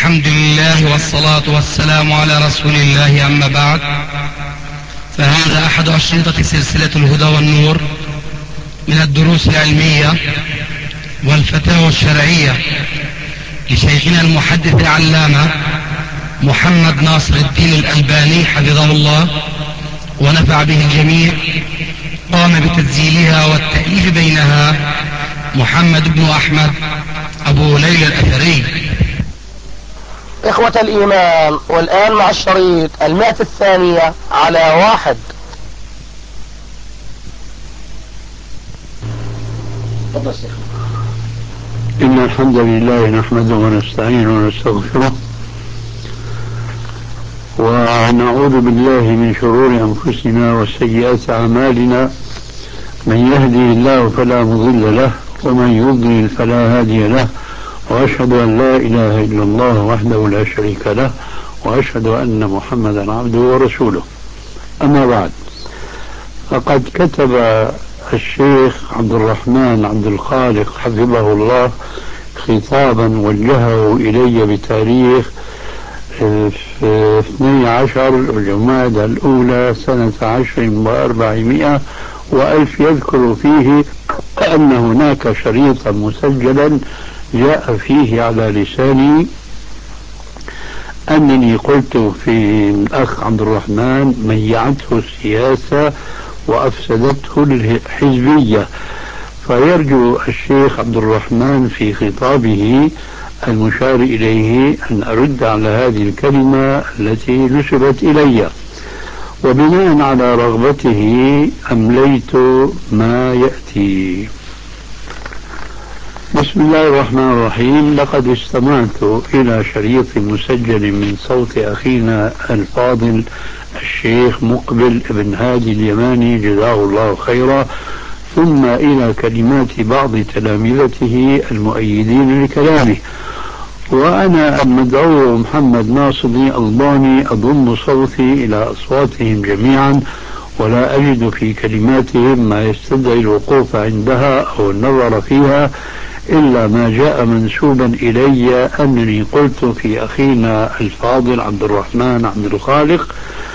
الحمد لله والصلاة والسلام على رسول الله، أما بعد، فهذا أحد أشرطة سلسلة الهدى والنور من الدروس العلمية والفتاوى الشرعية لشيخنا المحدث العلامة محمد ناصر الدين الألباني حفظه الله ونفع به الجميع. قام بتسجيلها والتأليف بينها محمد بن أحمد أبو ليلى الأثري. إخوة الإيمان، والآن مع الشريط 102 على 1. تفضل شيخ. إن الحمد لله نحمده ونستعينه ونستغفره ونعوذ بالله من شرور أنفسنا وسيئات أعمالنا، من يهدي الله فلا مضل له ومن يضلل فلا هادي له، وأشهد أن لا إله إلا الله وحده لا شريك له، وأشهد أن محمدا عبده ورسوله. أما بعد، فقد كتب الشيخ عبد الرحمن عبد الخالق حفظه الله خطابا وجهه إلي بتاريخ 12 جمادى الأولى سنة 1400 وألف، يذكر فيه أن هناك شريطا مسجلا جاء فيه على لساني أنني قلت في الأخ عبد الرحمن ميعته السياسة وأفسدته الحزبية، فيرجو الشيخ عبد الرحمن في خطابه المشار إليه أن أرد على هذه الكلمة التي نسبت إلي، وبناء على رغبته أمليت ما يأتي. بسم الله الرحمن الرحيم. لقد استمعت إلى شريط مسجل من صوت أخينا الفاضل الشيخ مقبل بن هادي اليماني جزاه الله خيرا، ثم إلى كلمات بعض تلامذته المؤيدين لكلامه، وأنا المدعو محمد ناصر الألباني أضم صوتي إلى أصواتهم جميعا، ولا أجد في كلماتهم ما يستدعي الوقوف عندها أو النظر فيها إلا ما جاء منسوبا إلي أنني قلت في أخينا الفاضل عبد الرحمن عبد الخالق،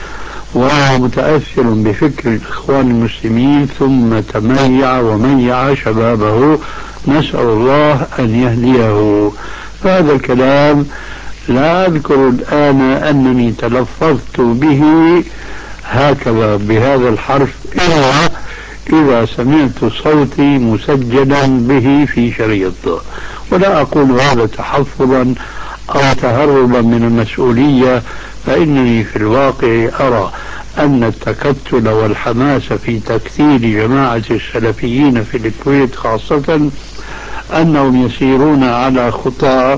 ومتأثر بفكر الإخوان المسلمين، ثم تميع وميع شبابه، نسأل الله أن يهديه. فهذا الكلام لا أذكر الآن أنني تلفظت به هكذا بهذا الحرف إلا إذا سمعت صوتي مسجلا به في شريط، ولا أقول هذا تحفظا أو تهربا من المسؤولية، فإنني في الواقع أرى أن التكتل والحماس في تكثير جماعة السلفيين في الكويت خاصة أنهم يسيرون على خطى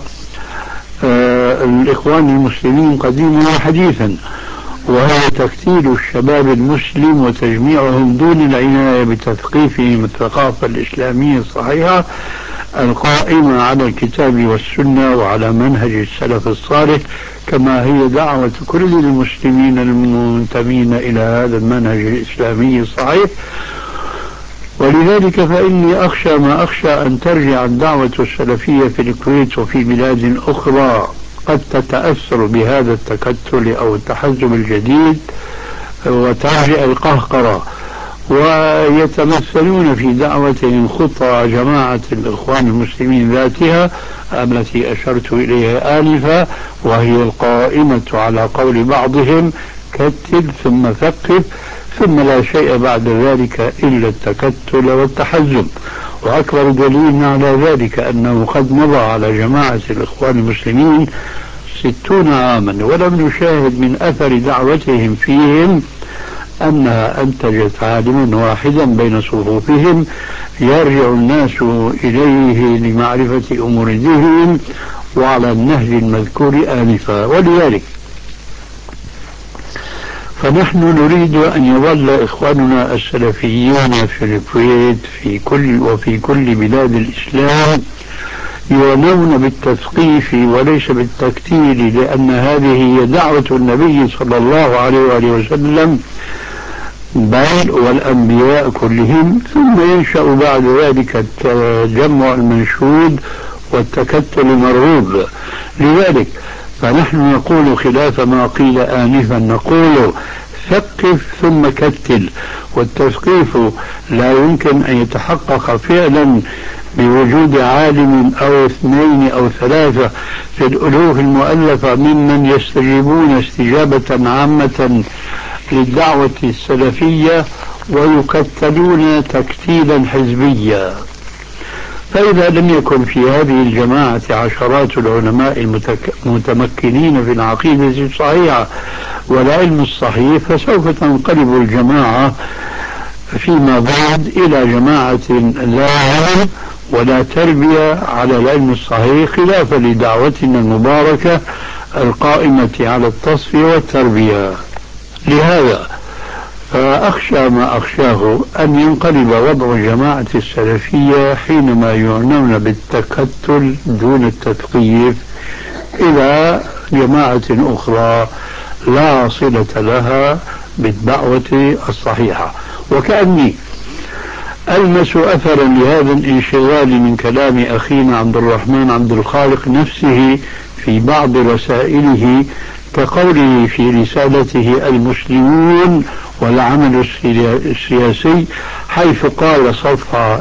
الإخوان المسلمين قديما وحديثا، وهو تكثير الشباب المسلم وتجميعهم دون العناية بتثقيفهم الثقافة الإسلامية الصحيحة القائمة على الكتاب والسنة وعلى منهج السلف الصالح، كما هي دعوة كل المسلمين المنتمين إلى هذا المنهج الإسلامي الصحيح. ولذلك فإني أخشى ما أخشى أن ترجع الدعوة السلفية في الكويت وفي بلاد أخرى قد تتأثر بهذا التكتل أو التحزب الجديد وترجع القهقرة، ويتمثلون في دعوتهم خطى جماعة الإخوان المسلمين ذاتها التي أشرت إليها آنفا، وهي القائمة على قول بعضهم كتل ثم ثقف ثم لا شيء بعد ذلك إلا التكتل والتحزب. وأكبر دليل على ذلك أنه قد مضى على جماعة الإخوان المسلمين 60 عاما ولم نشاهد من أثر دعوتهم فيهم أنها أنتجت عالما واحدا بين صفوفهم يرجع الناس إليه لمعرفة أمور دينهم وعلى النهج المذكور آنفا. ولذلك فنحن نريد أن يظل إخواننا السلفيون في الكويت وفي كل بلاد الإسلام يعنون بالتثقيف وليس بالتكتيل، لأن هذه هي دعوة النبي صلى الله عليه وآله وسلم بل والأنبياء كلهم، ثم ينشأ بعد ذلك التجمع المنشود والتكتل المرغوب. لذلك فنحن نقول خلاف ما قيل آنفا، نقول ثقف ثم كتل. والتثقيف لا يمكن أن يتحقق فعلا بوجود عالم أو اثنين أو ثلاثة في الألوف المؤلفة ممن يستجيبون استجابة عامة للدعوة السلفية ويكتلون تكتيلا حزبيا. فإذا لم يكن في هذه الجماعة عشرات العلماء المتمكنين في العقيدة الصحيحة والعلم الصحيح، فسوف تنقلب الجماعة فيما بعد إلى جماعة لا علم ولا تربية على العلم الصحيح، خلافا لدعوتنا المباركة القائمة على التصفية والتربية. لهذا فأخشى ما أخشاه أن ينقلب وضع الجماعة السلفية حينما يعنون بالتكتل دون التثقيف إلى جماعة أخرى لا صلة لها بالدعوة الصحيحة. وكأني ألمس أثرا لهذا الانشغال من كلام أخينا عبد الرحمن عبد الخالق نفسه في بعض رسائله، كقوله في رسالته المسلمون والعمل السياسي، حيث قال صفحة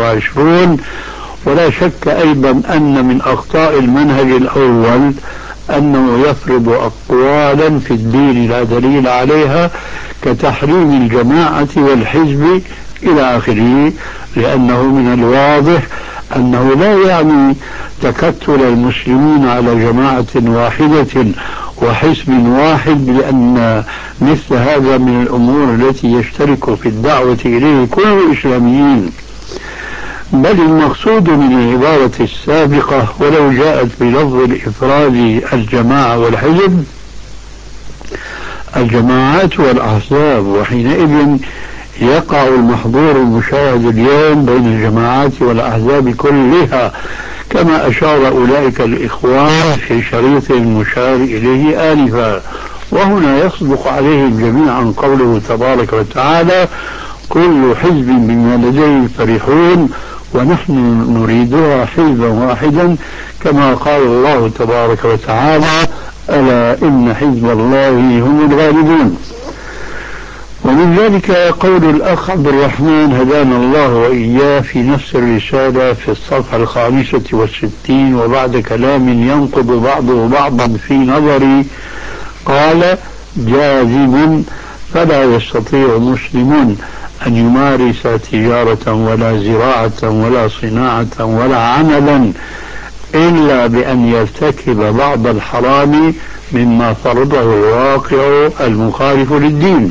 21: ولا شك أيضا أن من أخطاء المنهج الأول أنه يفرض أقوالا في الدين لا دليل عليها كتحريم الجماعة والحزب إلى آخره، لأنه من الواضح أنه لا يعني تكتل المسلمين على جماعة واحدة وحزب واحد، لأن مثل هذا من الأمور التي يشترك في الدعوة إليه كل الإسلاميين. بل المقصود من العبارة السابقة ولو جاءت بلفظ الإفراد الجماعة والحزب الجماعات والأحزاب، وحينئذ يقع المحظور المشاهد اليوم بين الجماعات والأحزاب كلها، كما أشار أولئك الإخوان في شريط المشار إليه آنفا. وهنا يصدق عليهم جميعا قوله تبارك وتعالى: كل حزب بما لديهم فرحون ونحن نريدها حزبا واحدا، كما قال الله تبارك وتعالى: ألا إن حزب الله هم الغالبون. ومن ذلك قول الأخ عبد الرحمن هدانا الله وإياه في نفس الرسالة في الصفحة 65 وبعد كلام ينقض بعضه بعضا في نظري، قال: جازما فلا يستطيع مسلم أن يمارس تجارة ولا زراعة ولا صناعة ولا عملا إلا بأن يرتكب بعض الحرام مما فرضه الواقع المخالف للدين.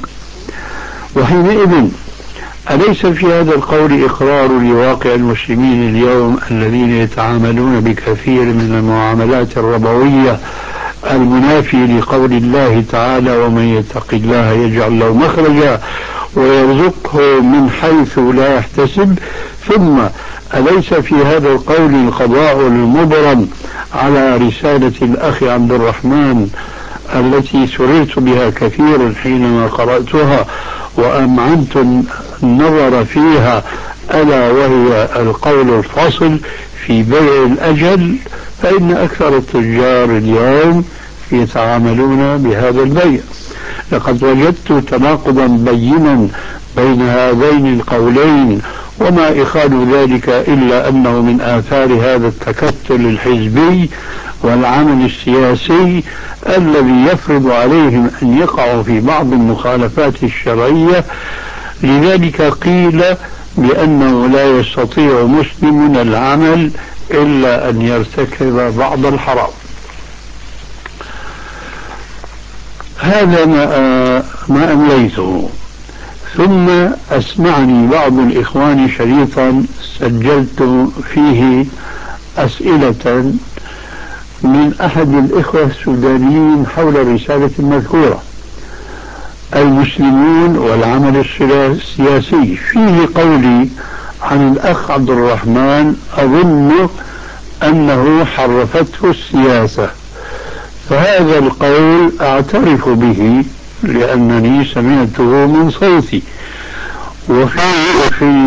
وحينئذ أليس في هذا القول إقرار لواقع المسلمين اليوم الذين يتعاملون بكثير من المعاملات الربوية المنافي لقول الله تعالى: ومن يتق الله يجعل له مخرجا ويرزقه من حيث لا يحتسب؟ ثم أليس في هذا القول القضاء المبرم على رسالة الأخ عبد الرحمن التي سررت بها كثيرا حينما قرأتها وأمعنت النظر فيها، ألا وهي القول الفصل في بيع الأجل؟ فإن أكثر التجار اليوم يتعاملون بهذا البيع. لقد وجدت تناقضا بينا بين هذين القولين، وما إخال ذلك إلا أنه من آثار هذا التكتل الحزبي والعمل السياسي الذي يفرض عليهم أن يقعوا في بعض المخالفات الشرعية. لذلك قيل بأنه لا يستطيع مسلم العمل إلا أن يرتكب بعض الحرام. هذا ما أمليته. ثم أسمعني بعض الإخوان شريطا سجلت فيه أسئلة من أحد الإخوة السودانيين حول الرسالة المذكورة: المسلمون والعمل السياسي. فيه قولي عن الأخ عبد الرحمن أظن أنه حرفته السياسة، فهذا القول أعترف به لأنني سمعته من صوتي، وفي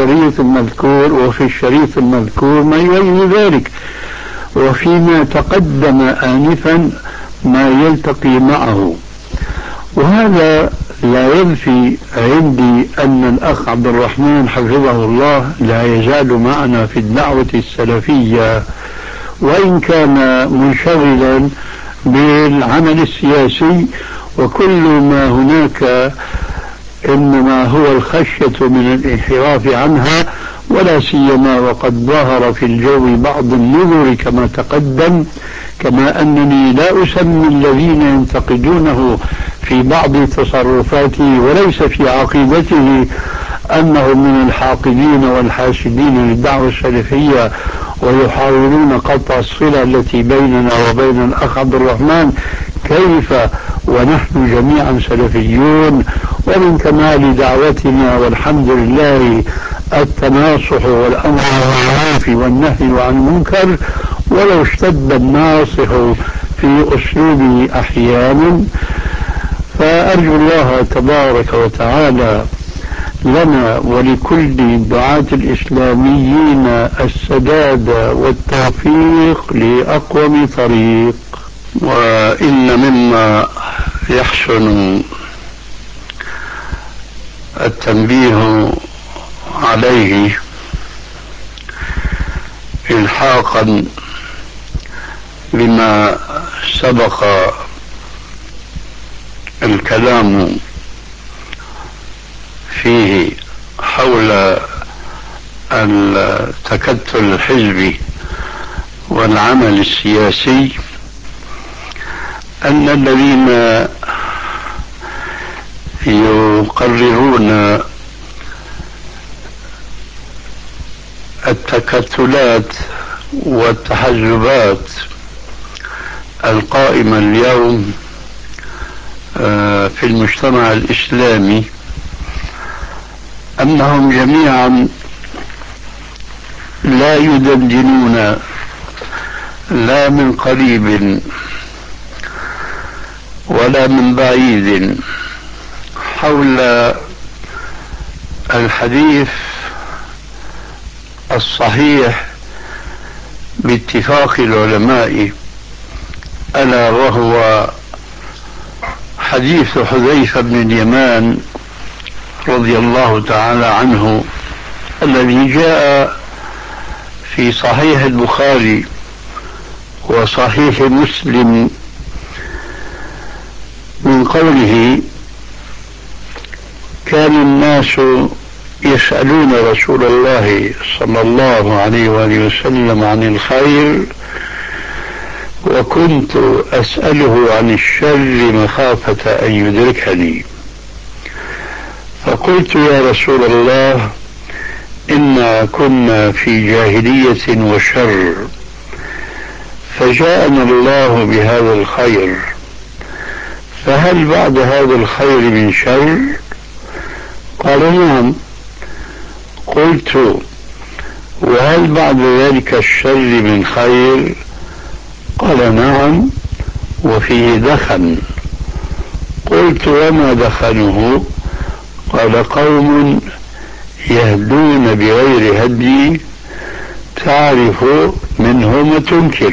الشريط المذكور ما يؤيد ذلك. وفيما تقدم آنفا ما يلتقي معه. وهذا لا ينفي عندي أن الأخ عبد الرحمن حفظه الله لا يزال معنا في الدعوة السلفية، وإن كان منشغلا بالعمل السياسي، وكل ما هناك إنما هو الخشية من الانحراف عنها، ولا سيما وقد ظهر في الجو بعض النذر كما تقدم. كما أنني لا أسمي الذين ينتقدونه في بعض تصرفاته وليس في عقيدته أنهم من الحاقدين والحاسدين للدعوة السلفية ويحاولون قطع الصلة التي بيننا وبين الأخ عبد الرحمن، كيف ونحن جميعا سلفيون، ومن كمال دعوتنا والحمد لله التناصح والأمر بالمعروف والنهي عن المنكر، ولو اشتد الناصح في أسلوبه أحيانا. فأرجو الله تبارك وتعالى لنا ولكل الدعاة الإسلاميين السداد والتوفيق لأقوم طريق. وإن مما يحسن التنبيه عليه إلحاقا بما سبق الكلام فيه حول التكتل الحزبي والعمل السياسي، أن الذين يقررون التكتلات والتحزبات القائمة اليوم في المجتمع الإسلامي، أنهم جميعا لا يدندنون لا من قريب ولا من بعيد حول الحديث الصحيح باتفاق العلماء، ألا وهو حديث حذيفة بن اليمان رضي الله تعالى عنه الذي جاء في صحيح البخاري وصحيح مسلم من قوله: كان الناس يسألون رسول الله صلى الله عليه وآله وسلم عن الخير، وكنت أسأله عن الشر مخافة أن يدركني، فقلت: يا رسول الله، إنا كنا في جاهلية وشر، فجاءنا الله بهذا الخير، فهل بعد هذا الخير من شر؟ قال: نعم. قلت: وهل بعد ذلك الشر من خير؟ قال: نعم، وفيه دخن. قلت: وما دخنه؟ قال: قوم يهدون بغير هدي تعرف منهم وتنكر.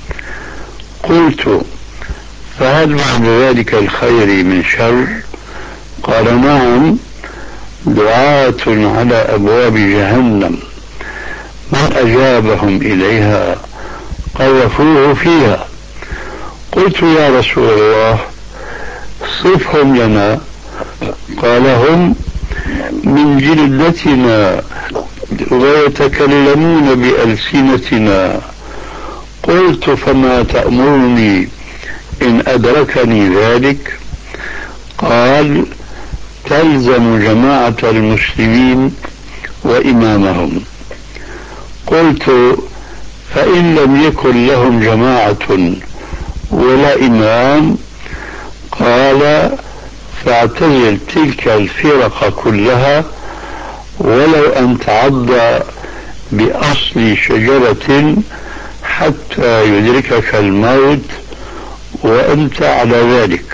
قلت: فهل بعد ذلك الخير من شر؟ قال: نعم، دعاة على أبواب جهنم، من أجابهم إليها قذفوه فيها. قلت: يا رسول الله، صفهم لنا. قال: هم من جلدتنا ويتكلمون بألسنتنا. قلت: فما تأمرني إن أدركني ذلك؟ قال: تلزم جماعة المسلمين وإمامهم. قلت: فإن لم يكن لهم جماعة ولا إمام؟ قال: فاعتزل تلك الفرق كلها، ولو أن تعض بأصل شجرة حتى يدركك الموت وأنت على ذلك.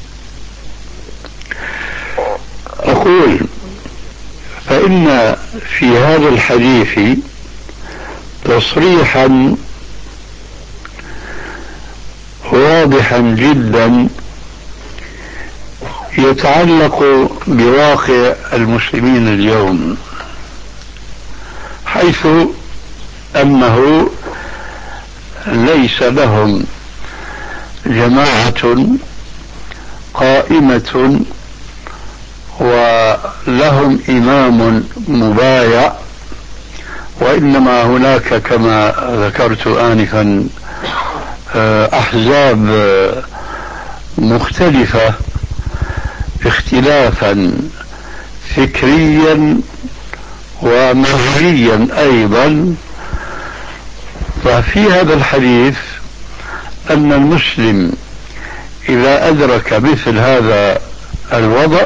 أقول: فإن في هذا الحديث تصريحا واضحا جدا يتعلق بواقع المسلمين اليوم، حيث أنه ليس لهم جماعة قائمة ولهم إمام مبايع، وإنما هناك كما ذكرت آنفا أحزاب مختلفة اختلافا فكريا ومذهبيا أيضا. ففي هذا الحديث أن المسلم إذا أدرك مثل هذا الوضع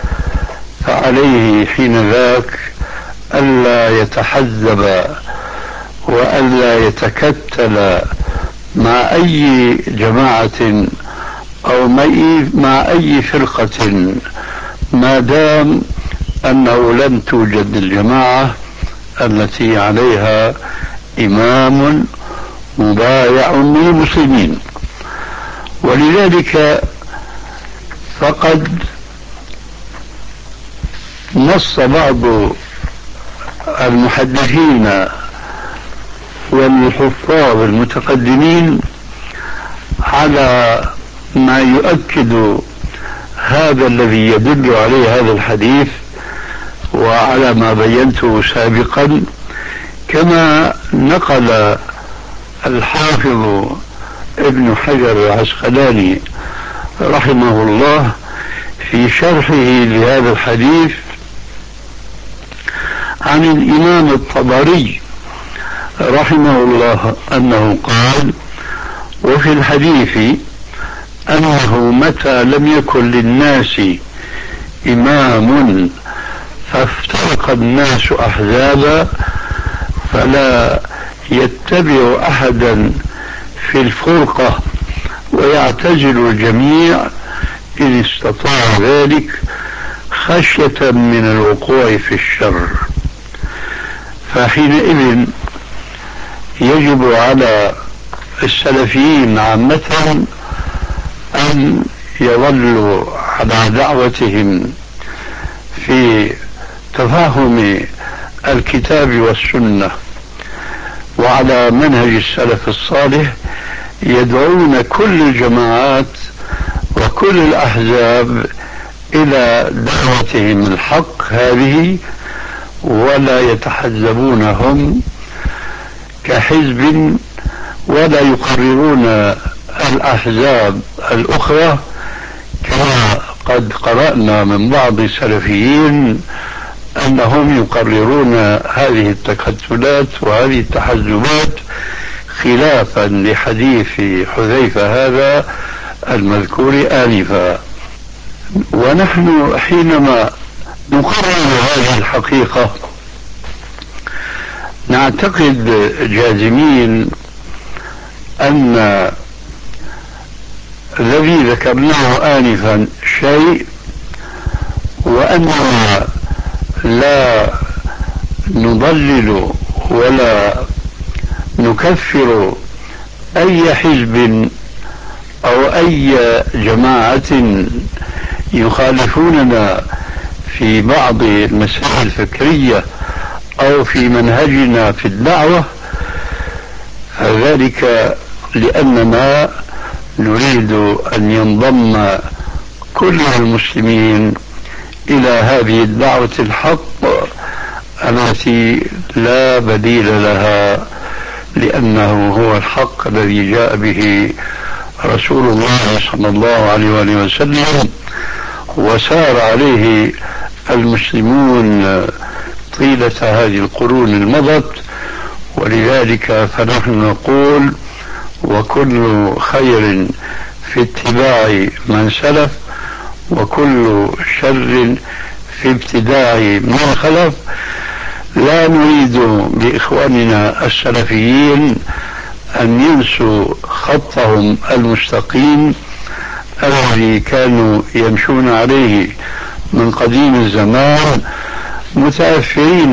فعليه حين ذاك ألا يتحزب وألا يتكتل مع أي جماعة أو مع أي فرقة، ما دام أنه لم توجد الجماعة التي عليها إمام مبايع للمسلمين. ولذلك فقد نص بعض المحدثين والحفاظ المتقدمين على ما يؤكد هذا الذي يدل عليه هذا الحديث وعلى ما بينته سابقا، كما نقل الحافظ ابن حجر العسقلاني رحمه الله في شرحه لهذا الحديث عن الإمام الطبري رحمه الله أنه قال: وفي الحديث أنه متى لم يكن للناس إمام فافترق الناس أحزابا فلا يتبع أحدا في الفرقة ويعتزل الجميع إن استطاع ذلك خشية من الوقوع في الشر. فحينئذ يجب على السلفيين عامة أن يظلوا على دعوتهم في تفاهم الكتاب والسنة وعلى منهج السلف الصالح، يدعون كل الجماعات وكل الأحزاب إلى دعوتهم الحق هذه، ولا يتحزبونهم كحزب ولا يقررون الأحزاب الأخرى، كما قد قرأنا من بعض السلفيين أنهم يقررون هذه التكتلات وهذه التحزبات خلافا لحديث حذيفة هذا المذكور آنفا. ونحن حينما نقرر هذه الحقيقة نعتقد جازمين أن الذي ذكرناه آنفا شيء، وأننا لا نضلل ولا نكفر أي حزب أو أي جماعة يخالفوننا في بعض المسائل الفكرية أو في منهجنا في الدعوة، ذلك لأننا نريد أن ينضم كل المسلمين إلى هذه الدعوة الحق التي لا بديل لها، لأنه هو الحق الذي جاء به رسول الله صلى الله عليه وآله وسلم وسار عليه المسلمون طيلة هذه القرون المضت. ولذلك فنحن نقول: وكل خير في اتباع من سلف وكل شر في ابتداع من خلف. لا نريد بإخواننا السلفيين أن ينسوا خطهم المستقيم الذي كانوا يمشون عليه من قديم الزمان، متأثرين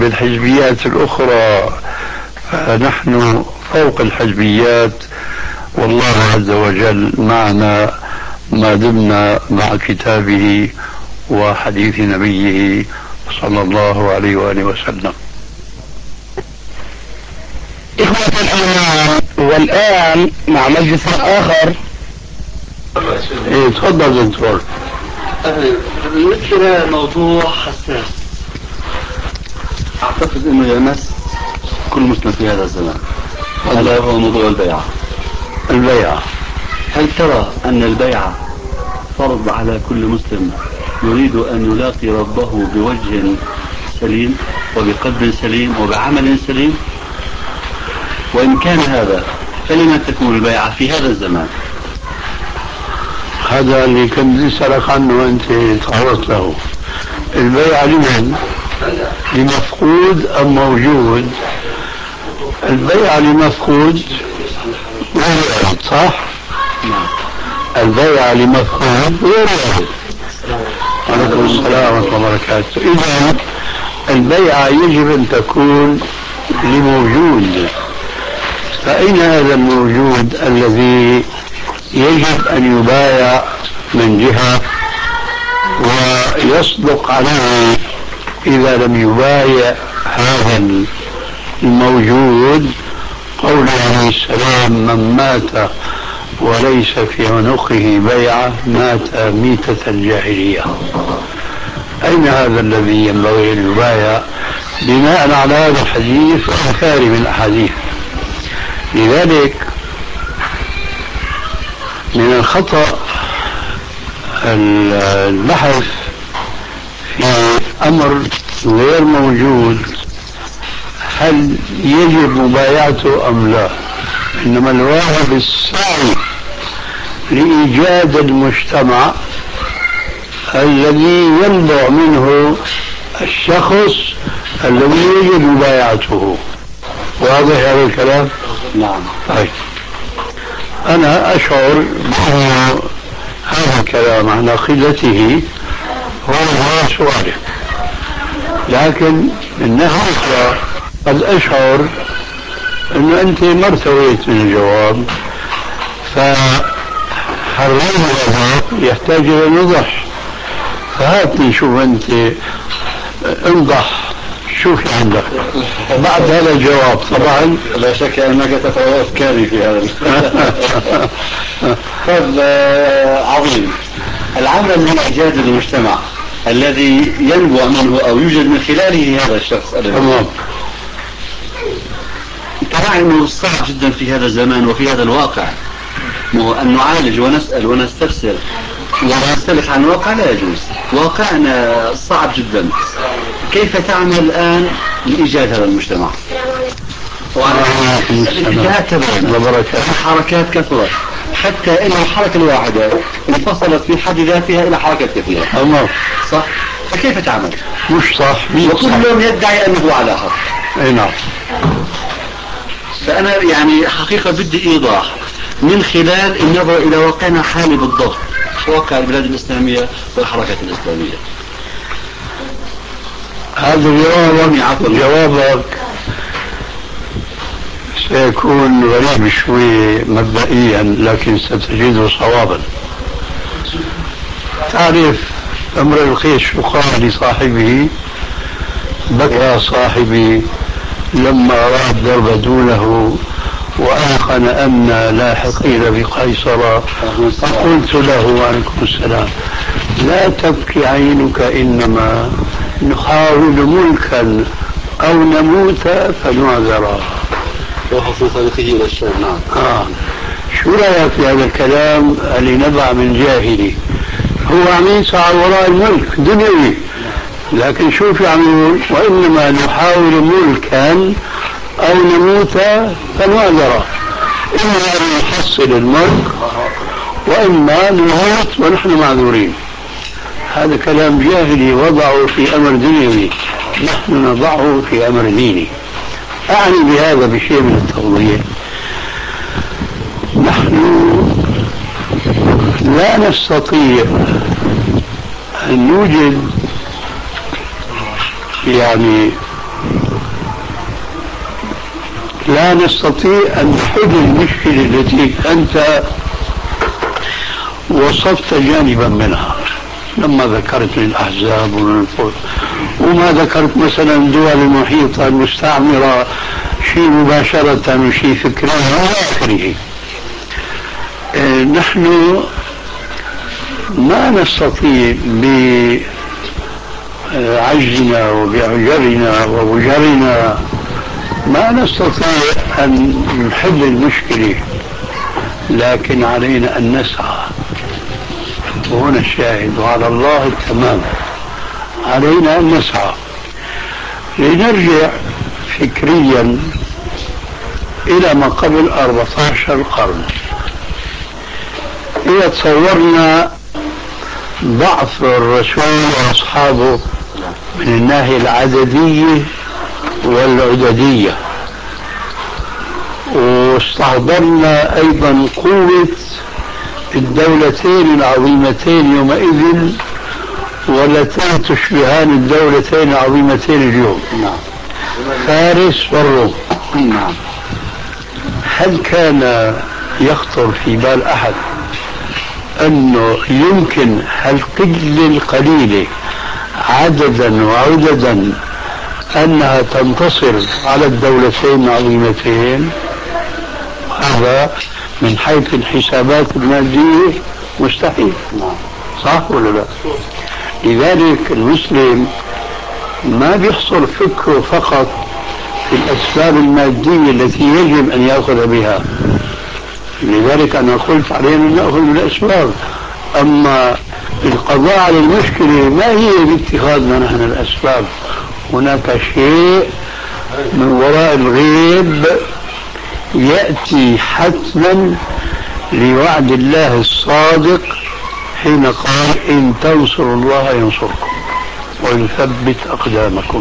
بالحزبيات الأخرى. فنحن فوق الحزبيات والله عز وجل معنا ما دمنا مع كتابه وحديث نبيه صلى الله عليه وآله وسلم. إخوة الإيمان، والآن مع مجلس آخر. إيه تفضل دكتور. ذكر موضوع حساس أعتقد أنه يمس كل مسلم في هذا الزمان، ألا هو موضوع البيعة. هل ترى أن البيعة فرض على كل مسلم يريد أن يلاقي ربه بوجه سليم وبقلب سليم وبعمل سليم؟ وإن كان هذا فلما تكون البيعة في هذا الزمان؟ هذا اللي كنت أسألك عنه وأنت تعرضت له. البيعة لمن؟ لمفقود أم موجود؟ البيعة لمفقود غير وارد، صح؟ البيعة لمفقود غير وارد. وعليكم السلام ورحمة الله وبركاته. إذا البيعة يجب أن تكون لموجود، فأين هذا الموجود الذي يجب أن يبايع من جهة ويصدق عليه إذا لم يبايع هذا الموجود قول عليه السلام: من مات وليس في عنقه بيعة مات ميتة الجاهلية. أين هذا الذي ينبغي أن يبايع بناء على هذا الحديث وأمثال من الأحاديث؟ لذلك من الخطأ البحث في أمر غير موجود هل يجب مبايعته أم لا، إنما الواجب السعي لإيجاد المجتمع الذي ينبع منه الشخص الذي يجب مبايعته. واضح هذا الكلام؟ نعم. طيب، أنا أشعر بأن هذا الكلام عن عقيدته هو سؤالي، لكن من ناحية أخرى قد أشعر أنه أنت ما ارتويت من الجواب، فحرين هذا يحتاج إلى نضح. فهات نشوف أنت انضح، شوف عندك بعد هذا الجواب. طبعا لا شك أنك تتوقع أفكاري في هذا. طيب، عظيم. العمل لإيجاد المجتمع الذي ينبع منه أو يوجد من خلاله هذا الشخص. تمام. ترى أنه صعب جدا في هذا الزمان وفي هذا الواقع أن نعالج ونسأل ونستفسر ونستلح عن الواقع، لا يجوز. واقعنا صعب جدا. كيف تعمل الآن لإيجاد هذا المجتمع؟ الاتجاهات تبعنا، الحركات كثرت، حتى إن الحركة الواحدة انفصلت في حد ذاتها إلى حركات كثيرة. صح؟ فكيف تعمل؟ مش صح. وكل يدعي أنه على حق. أي نعم. فأنا يعني حقيقة بدي إيضاح من خلال النظر إلى واقعنا حالي بالضبط، واقع البلاد الإسلامية والحركات الإسلامية. هذا جوابك سيكون غريب شوي مبدئيا، لكن ستجده صوابا. تعرف امرئ القيس شو قال لصاحبه؟ بكى صاحبي لما رأى الضرب دونه وأيقن أن لاحقين بقيصر، فقلت له: وعليكم السلام، لا تبكي عينك، إنما نحاول ملكا أو نموت فنعذرا. وحصل صديقه إلى الشام. نعم. شو رأيك في هذا الكلام اللي نبع من جاهلي؟ هو عم يسعى وراء الملك دنيوي، لكن شوف يعملون: وإنما نحاول ملكا أو نموت فنعذر، إما أن نحصل الملك وإما نموت ونحن معذورين. هذا كلام جاهلي وضعه في أمر دنيوي، نحن نضعه في أمر ديني. أعني بهذا بشيء من التوضيح. نحن لا نستطيع أن نوجد لا نستطيع أن نحل المشكلة التي أنت وصفت جانبا منها لما ذكرت الأحزاب وما ذكرت مثلا الدول المحيطة المستعمرة شيء مباشرة وشيء فكري إلى آخره. نحن ما نستطيع بعجزنا وبعجرنا وبجرنا ما نستطيع أن نحل المشكلة، لكن علينا أن نسعى. وهنا الشاهد، وعلى الله التمام. علينا أن نسعى. لنرجع فكريا إلى ما قبل 14 قرن. إذا تصورنا ضعف الرسول وأصحابه من الناحية العددية والعددية، واستحضرنا أيضا قوة الدولتين العظيمتين يومئذ واللتان تشبهان الدولتين العظيمتين اليوم، فارس والروم. هل كان يخطر في بال أحد أنه يمكن هالقلة القليلة عددا وعددا أنها تنتصر على الدولتين العظيمتين؟ هذا من حيث الحسابات المادية مستحيل، صح ولا لا؟ لذلك المسلم ما بيحصر فكره فقط في الأسباب المادية التي يجب أن يأخذ بها. لذلك أنا قلت علينا أن نأخذ بالأسباب، أما القضاء على المشكلة ما هي باتخاذنا نحن الأسباب. هناك شيء من وراء الغيب يأتي حتما لوعد الله الصادق حين قال إن تنصروا الله ينصركم ويثبت أقدامكم.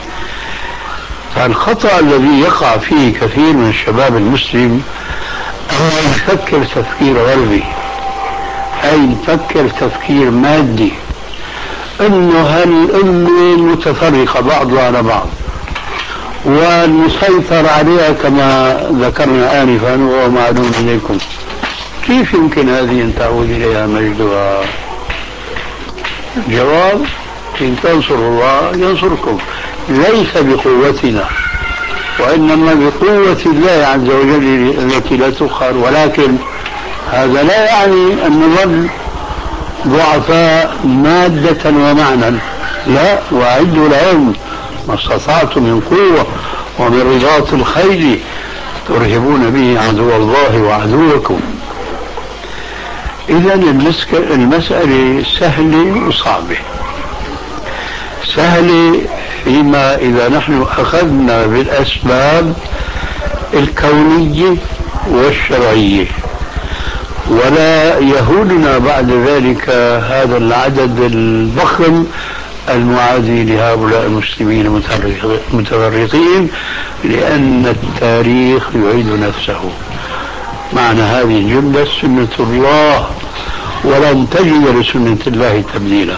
فالخطأ الذي يقع فيه كثير من الشباب المسلم أن يفكر تفكير غربي، أي يفكر تفكير مادي، أنه هالأمة متفرقة بعضها على بعض والمسيطر عليها كما ذكرنا آنفا وهو معلوم إليكم. كيف يمكن هذه أن تعود إليها مجدها؟ الجواب إن تنصروا الله ينصركم، ليس بقوتنا وإنما بقوة الله عز وجل التي لا تقهر. ولكن هذا لا يعني أن نظل ضعفاء مادة ومعنى، لا، وأعدوا لهم ما استطعتم من قوة ومن رباط الخيل ترهبون به عدو الله وعدوكم. إذا المسألة سهلة وصعبة. سهلة فيما إذا نحن أخذنا بالأسباب الكونية والشرعية، ولا يهولنا بعد ذلك هذا العدد الضخم المعادي لهؤلاء المسلمين المتفرقين، لأن التاريخ يعيد نفسه. معنى هذه الجملة سنة الله ولن تجد لسنة الله تبديلا.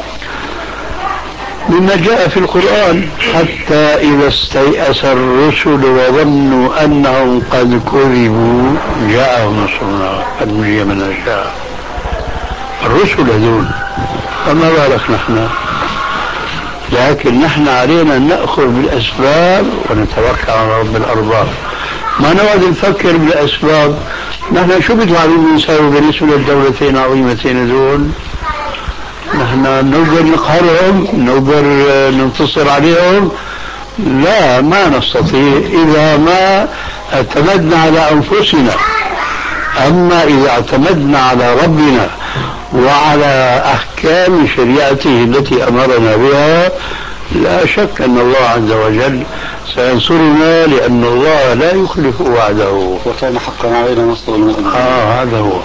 مما جاء في القرآن حتى إذا استيأس الرسل وظنوا أنهم قد كذبوا جاءهم نصرنا فنجي من نشاء. الرسل هذول، فما بالك نحن؟ لكن نحن علينا أن نأخذ بالأسباب ونتوكل على رب الأرباب، ما نقعد نفكر بالأسباب. نحن شو بدنا نساوي بالنسبة للدولتين العظيمتين دول؟ نحن نقدر نقهرهم، نقدر ننتصر عليهم؟ لا، ما نستطيع إذا ما اعتمدنا على أنفسنا. أما إذا اعتمدنا على ربنا وعلى أحكام شريعته التي أمرنا بها، لا شك أن الله عز وجل سينصرنا، لأن الله لا يخلف وعده وكان حقا علينا نصر المؤمنين. هذا هو.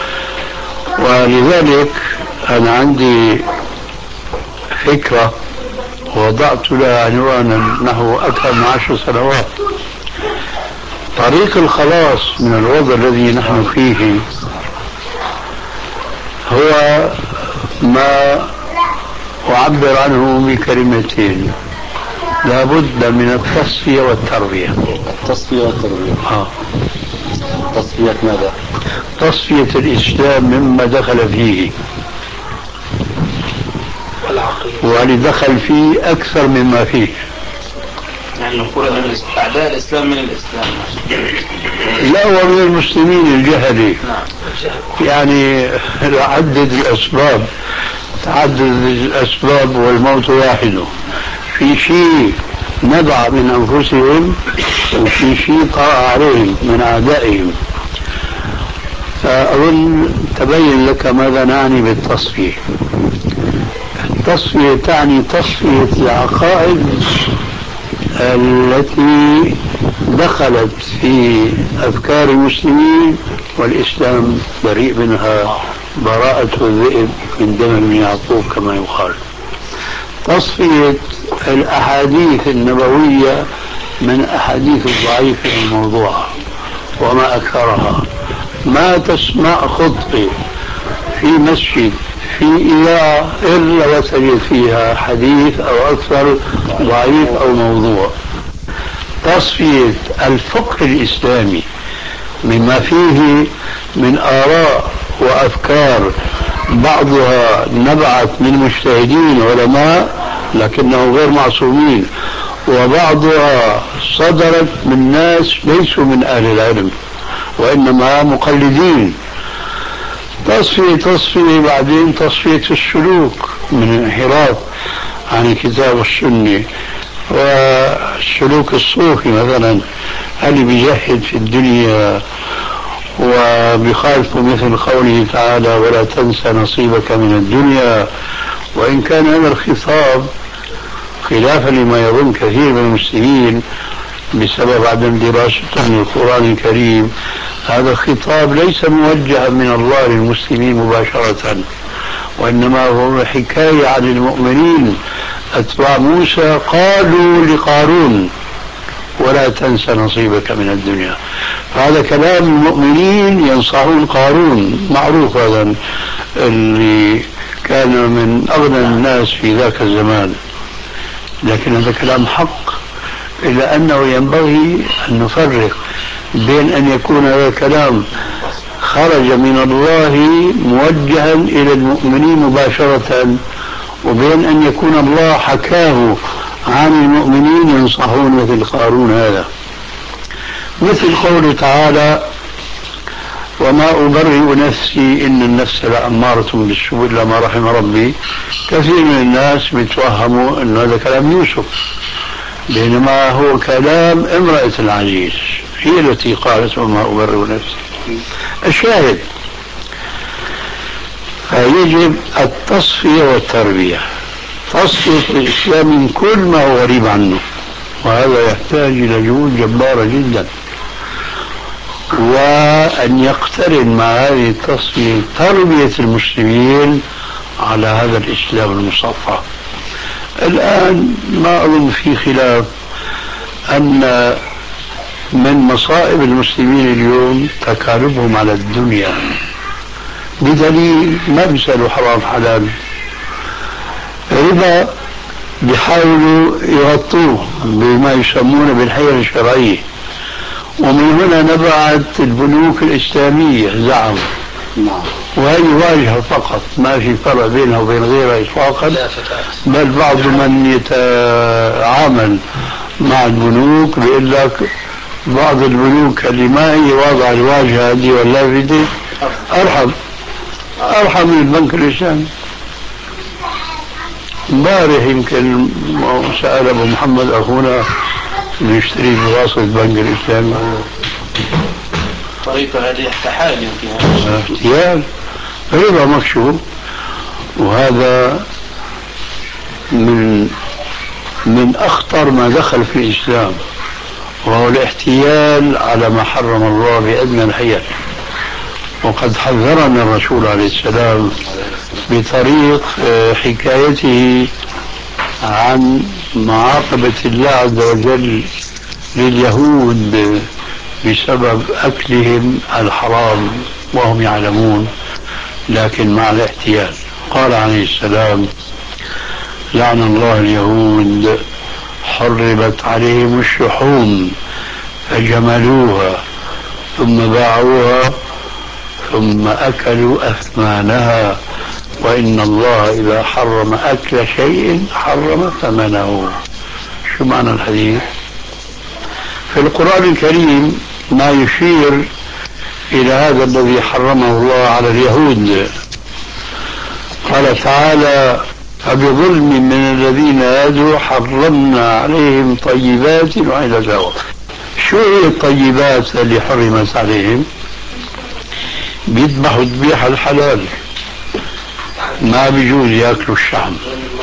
ولذلك أنا عندي فكرة وضعت لها عنوانا نحو أكثر من 10 سنوات. طريق الخلاص من الوضع الذي نحن فيه هو ما أعبر عنه بكلمتين: لابد من التصفية والتربية. التصفية والتربية. تصفية ماذا؟ تصفية الإسلام مما دخل فيه، ولدخل فيه أكثر مما فيه. يعني نقول أن أعداء الإسلام من الإسلام. لا، ومن المسلمين الجهلي. يعني عدد الأسباب، تعدد الأسباب والموت واحد. في شيء نبع من أنفسهم، وفي شيء طرأ عليهم من أعدائهم. فأظن تبين لك ماذا نعني بالتصفية. التصفية تعني تصفية العقائد التي دخلت في أفكار المسلمين، والإسلام بريء منها براءة الذئب من دم ابن يعقوب كما يقال. تصفية الأحاديث النبوية من أحاديث الضعيفة الموضوعة، وما أكثرها. ما تسمع خطبة في مسجد في إذاعة إلا وتجد فيها حديث أو أكثر ضعيف أو موضوع. تصفية الفقه الإسلامي مما فيه من آراء وأفكار بعضها نبعت من مجتهدين علماء لكنهم غير معصومين، وبعضها صدرت من ناس ليسوا من أهل العلم وإنما مقلدين. تصفية بعدين تصفية السلوك من الانحراف عن الكتاب والسنة، والسلوك الصوفي مثلا اللي بيجحد في الدنيا وبخالف مثل قوله تعالى ولا تنسى نصيبك من الدنيا. وإن كان هذا الخطاب خلافا لما يظن كثير من المسلمين بسبب عدم دراستهم للقرآن الكريم، هذا الخطاب ليس موجها من الله للمسلمين مباشرة، وإنما هو حكاية عن المؤمنين أتباع موسى قالوا لقارون ولا تنسى نصيبك من الدنيا. فهذا كلام المؤمنين ينصحون قارون، معروف هذا اللي كان من أغنى الناس في ذاك الزمان، لكن هذا كلام حق. إلا أنه ينبغي أن نفرق بين أن يكون هذا الكلام خرج من الله موجها إلى المؤمنين مباشرة، وبين أن يكون الله حكاه عن المؤمنين ينصحون مثل قارون هذا. مثل قوله تعالى وما أبرئ نفسي إن النفس لأمارة بالسوء إلا ما رحم ربي. كثير من الناس بيتوهموا أن هذا كلام يوسف، بينما هو كلام امرأة العزيز، هي التي قالت وما أبرئ نفسي. الشاهد فيجب التصفية والتربية، تصفية الإسلام من كل ما هو غريب عنه، وهذا يحتاج إلى جهود جبارة جدا، وأن يقترن مع هذه التصفية تربية المسلمين على هذا الإسلام المصفى. الآن ما أظن في خلاف أن من مصائب المسلمين اليوم تكالبهم على الدنيا، بدليل ما بيسألوا حرام حلال، ربا بيحاولوا يغطوه بما يسمونه بالحيل الشرعية، ومن هنا نبعت البنوك الإسلامية زعم، وهي واجهة فقط، ما في فرق بينها وبين غيرها إطلاقا. بل بعض من يتعامل مع البنوك بيقول لك بعض البنوك اللي ما هي واضعة الواجهة هذه واللافتة أرحم من البنك الإسلامي. امبارح يمكن سأل أبو محمد أخونا يشتري بواسطة البنك الإسلامي، طريقة هذه احتحال فيها احتيال ربا مكشوف، وهذا من أخطر ما دخل في الإسلام، وهو الاحتيال على ما حرم الله بأدنى الحيل. وقد حذرنا الرسول عليه السلام بطريق حكايته عن معاقبة الله عز وجل لليهود بسبب أكلهم الحرام وهم يعلمون لكن مع الاحتيال. قال عليه السلام لعن الله اليهود حرمت عليهم الشحوم فجملوها ثم باعوها ثم أكلوا أثمانها، وإن الله إذا حرم أكل شيء حرم ثمنه. شو معنى الحديث؟ في القرآن الكريم ما يشير إلى هذا الذي حرمه الله على اليهود. قال تعالى: فبظلم من الذين هادوا حرمنا عليهم طيبات وعند لهم. شو هي الطيبات اللي حرمت عليهم؟ بيذبحوا ذبيحة الحلال، ما بيجوز ياكلوا الشحم.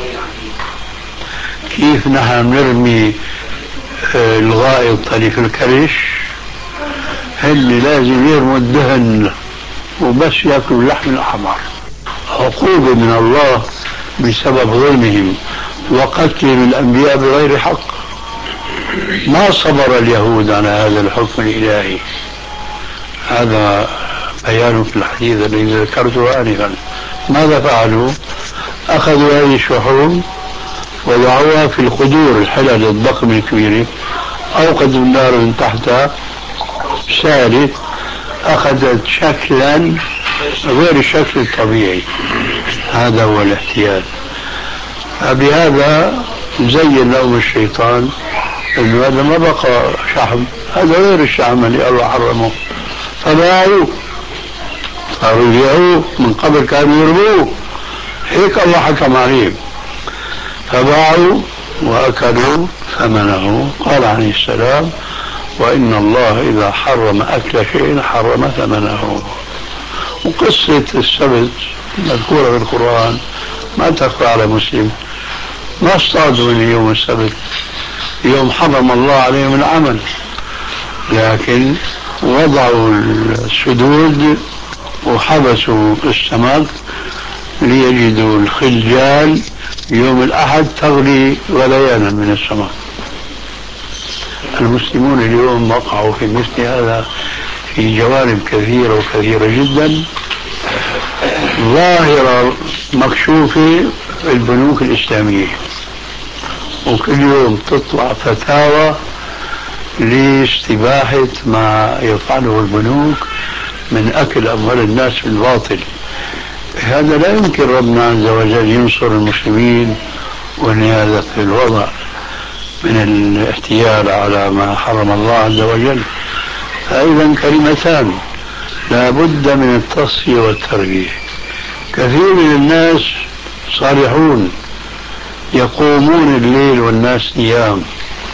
كيف نحن نرمي الغائط اللي في الكرش، اللي لازم يرموا الدهن وبس ياكلوا اللحم الأحمر. عقوبة من الله بسبب ظلمهم وقتلهم الأنبياء بغير حق. ما صبر اليهود على هذا الحكم الإلهي. هذا بيان في الحديث الذي ذكرته آنفا. ماذا فعلوا؟ أخذوا هذه الشحوم وضعوها في القدور الحلل الضخمة الكبيرة، أوقدوا النار من تحتها، سالت، أخذت شكلا غير الشكل الطبيعي. هذا هو الاحتيال. فبهذا زين لهم الشيطان انه هذا ما بقى شحم، هذا غير الشحم اللي الله حرمه، فباعوه، صاروا يبيعوه. من قبل كانوا يرموه، هيك الله حكم عليهم. فباعوا واكلوا ثمنه. قال عليه السلام: وإن الله إذا حرم أكل شيء حرم ثمنه. وقصة السبت مذكورة في القرآن ما تخفى على مسلم. ما اصطادوا من يوم السبت، يوم حرم الله عليهم العمل، لكن وضعوا السدود وحبسوا السمك ليجدوا الخلجال يوم الأحد تغلي غليانا من السمك. المسلمون اليوم وقعوا في مثل هذا في جوانب كثيرة وكثيرة جدا، ظاهرة مكشوفة في البنوك الإسلامية، وكل يوم تطلع فتاوى لاستباحة ما يفعله البنوك من أكل أموال الناس بالباطل. هذا لا يمكن ربنا عز وجل ينصر المسلمين ونهاية في الوضع من الاحتيال على ما حرم الله عز وجل. فإذا كلمتان لا بد من التصفية والتربية. كثير من الناس صالحون يقومون الليل والناس نيام،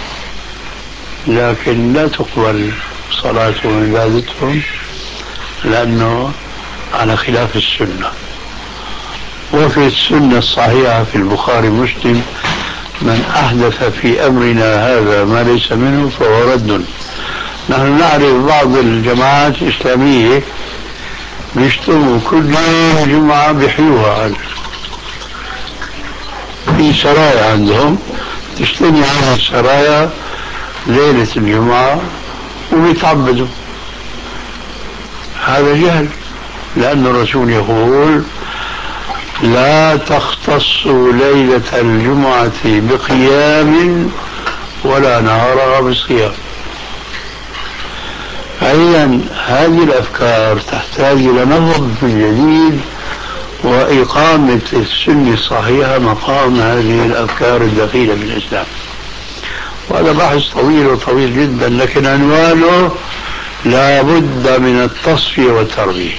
لكن لا تقبل صلاتهم وعبادتهم لأنه على خلاف السنة. وفي السنة الصحيحة في البخاري ومسلم: من أحدث في أمرنا هذا ما ليس منه فهو رد. نحن نعرف بعض الجماعات الإسلامية بيشتموا كل يوم جمعة بحيوها، في سرايا عندهم تشتمي على السرايا ليلة الجمعة وبيتعبدوا. هذا جهل، لأن الرسول يقول: لا تختصوا ليلة الجمعة بقيام ولا نهارها بصيام. فإذا هذه الأفكار تحتاج إلى نظر من جديد وإقامة السنة الصحيحة مقام هذه الأفكار الدخيلة في الإسلام. وهذا بحث طويل وطويل جدا، لكن عنوانه لا بد من التصفية والتربية.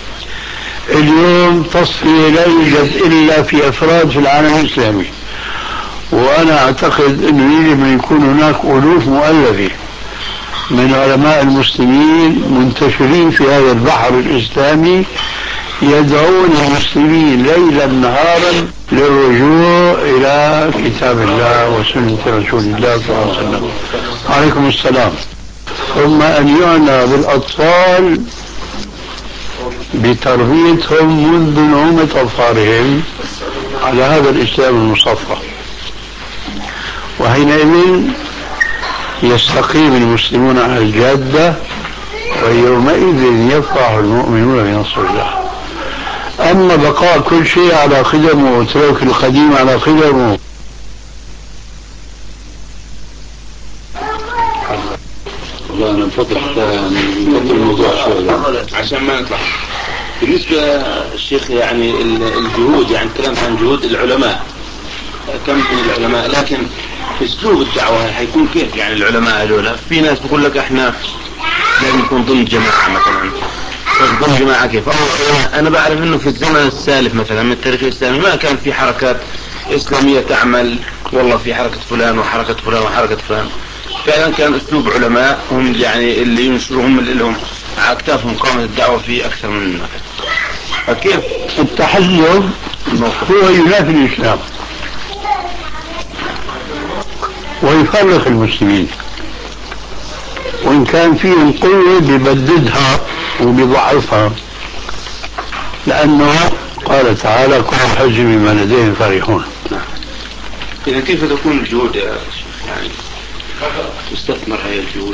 اليوم تصفية لا يوجد إلا في أفراد في العالم الإسلامي، وأنا أعتقد أنه يجب أن يكون هناك ألوف مؤلفة من علماء المسلمين منتشرين في هذا البحر الإسلامي يدعون المسلمين ليلا نهارا للرجوع إلى كتاب الله وسنة رسول الله صلى الله عليه وسلم. عليكم السلام. ثم أن يعنى بالأطفال بتربيتهم منذ نعومة أظفارهم على هذا الإسلام المصفى، وحينئذ يستقيم المسلمون على الجادة، ويومئذ يفرح المؤمنون بنصر الله. أما بقاء كل شيء على قدمه وترك القديم على قدمه الله أنا بفضل حتى نفضل الموضوع شوي عشان ما نطلع. بالنسبة الشيخ يعني الجهود، يعني الكلام عن جهود العلماء، كم من العلماء، لكن اسلوب الدعوة حيكون كيف؟ يعني العلماء هذول في ناس بقول لك احنا لازم نكون ضمن جماعة مثلا، ضمن جماعة كيف؟ انا بعرف انه في الزمن السالف مثلا من التاريخ الاسلامي ما كان في حركات اسلامية تعمل والله في حركة فلان وحركة فلان وحركة فلان. فعلا كان اسلوب علماء هم يعني اللي ينشروا، هم اللي لهم على اكتافهم قامت الدعوة في اكثر من مكان. فكيف التحزب هو ينافي الإسلام ويفرق المسلمين، وإن كان فيهم قوة بيبددها وبيضعفها، لأنه قال تعالى كل حزب بما لديهم فرحون. إذا كيف تكون الجهود يا شيخ؟ يعني تستثمر هذه الجهود؟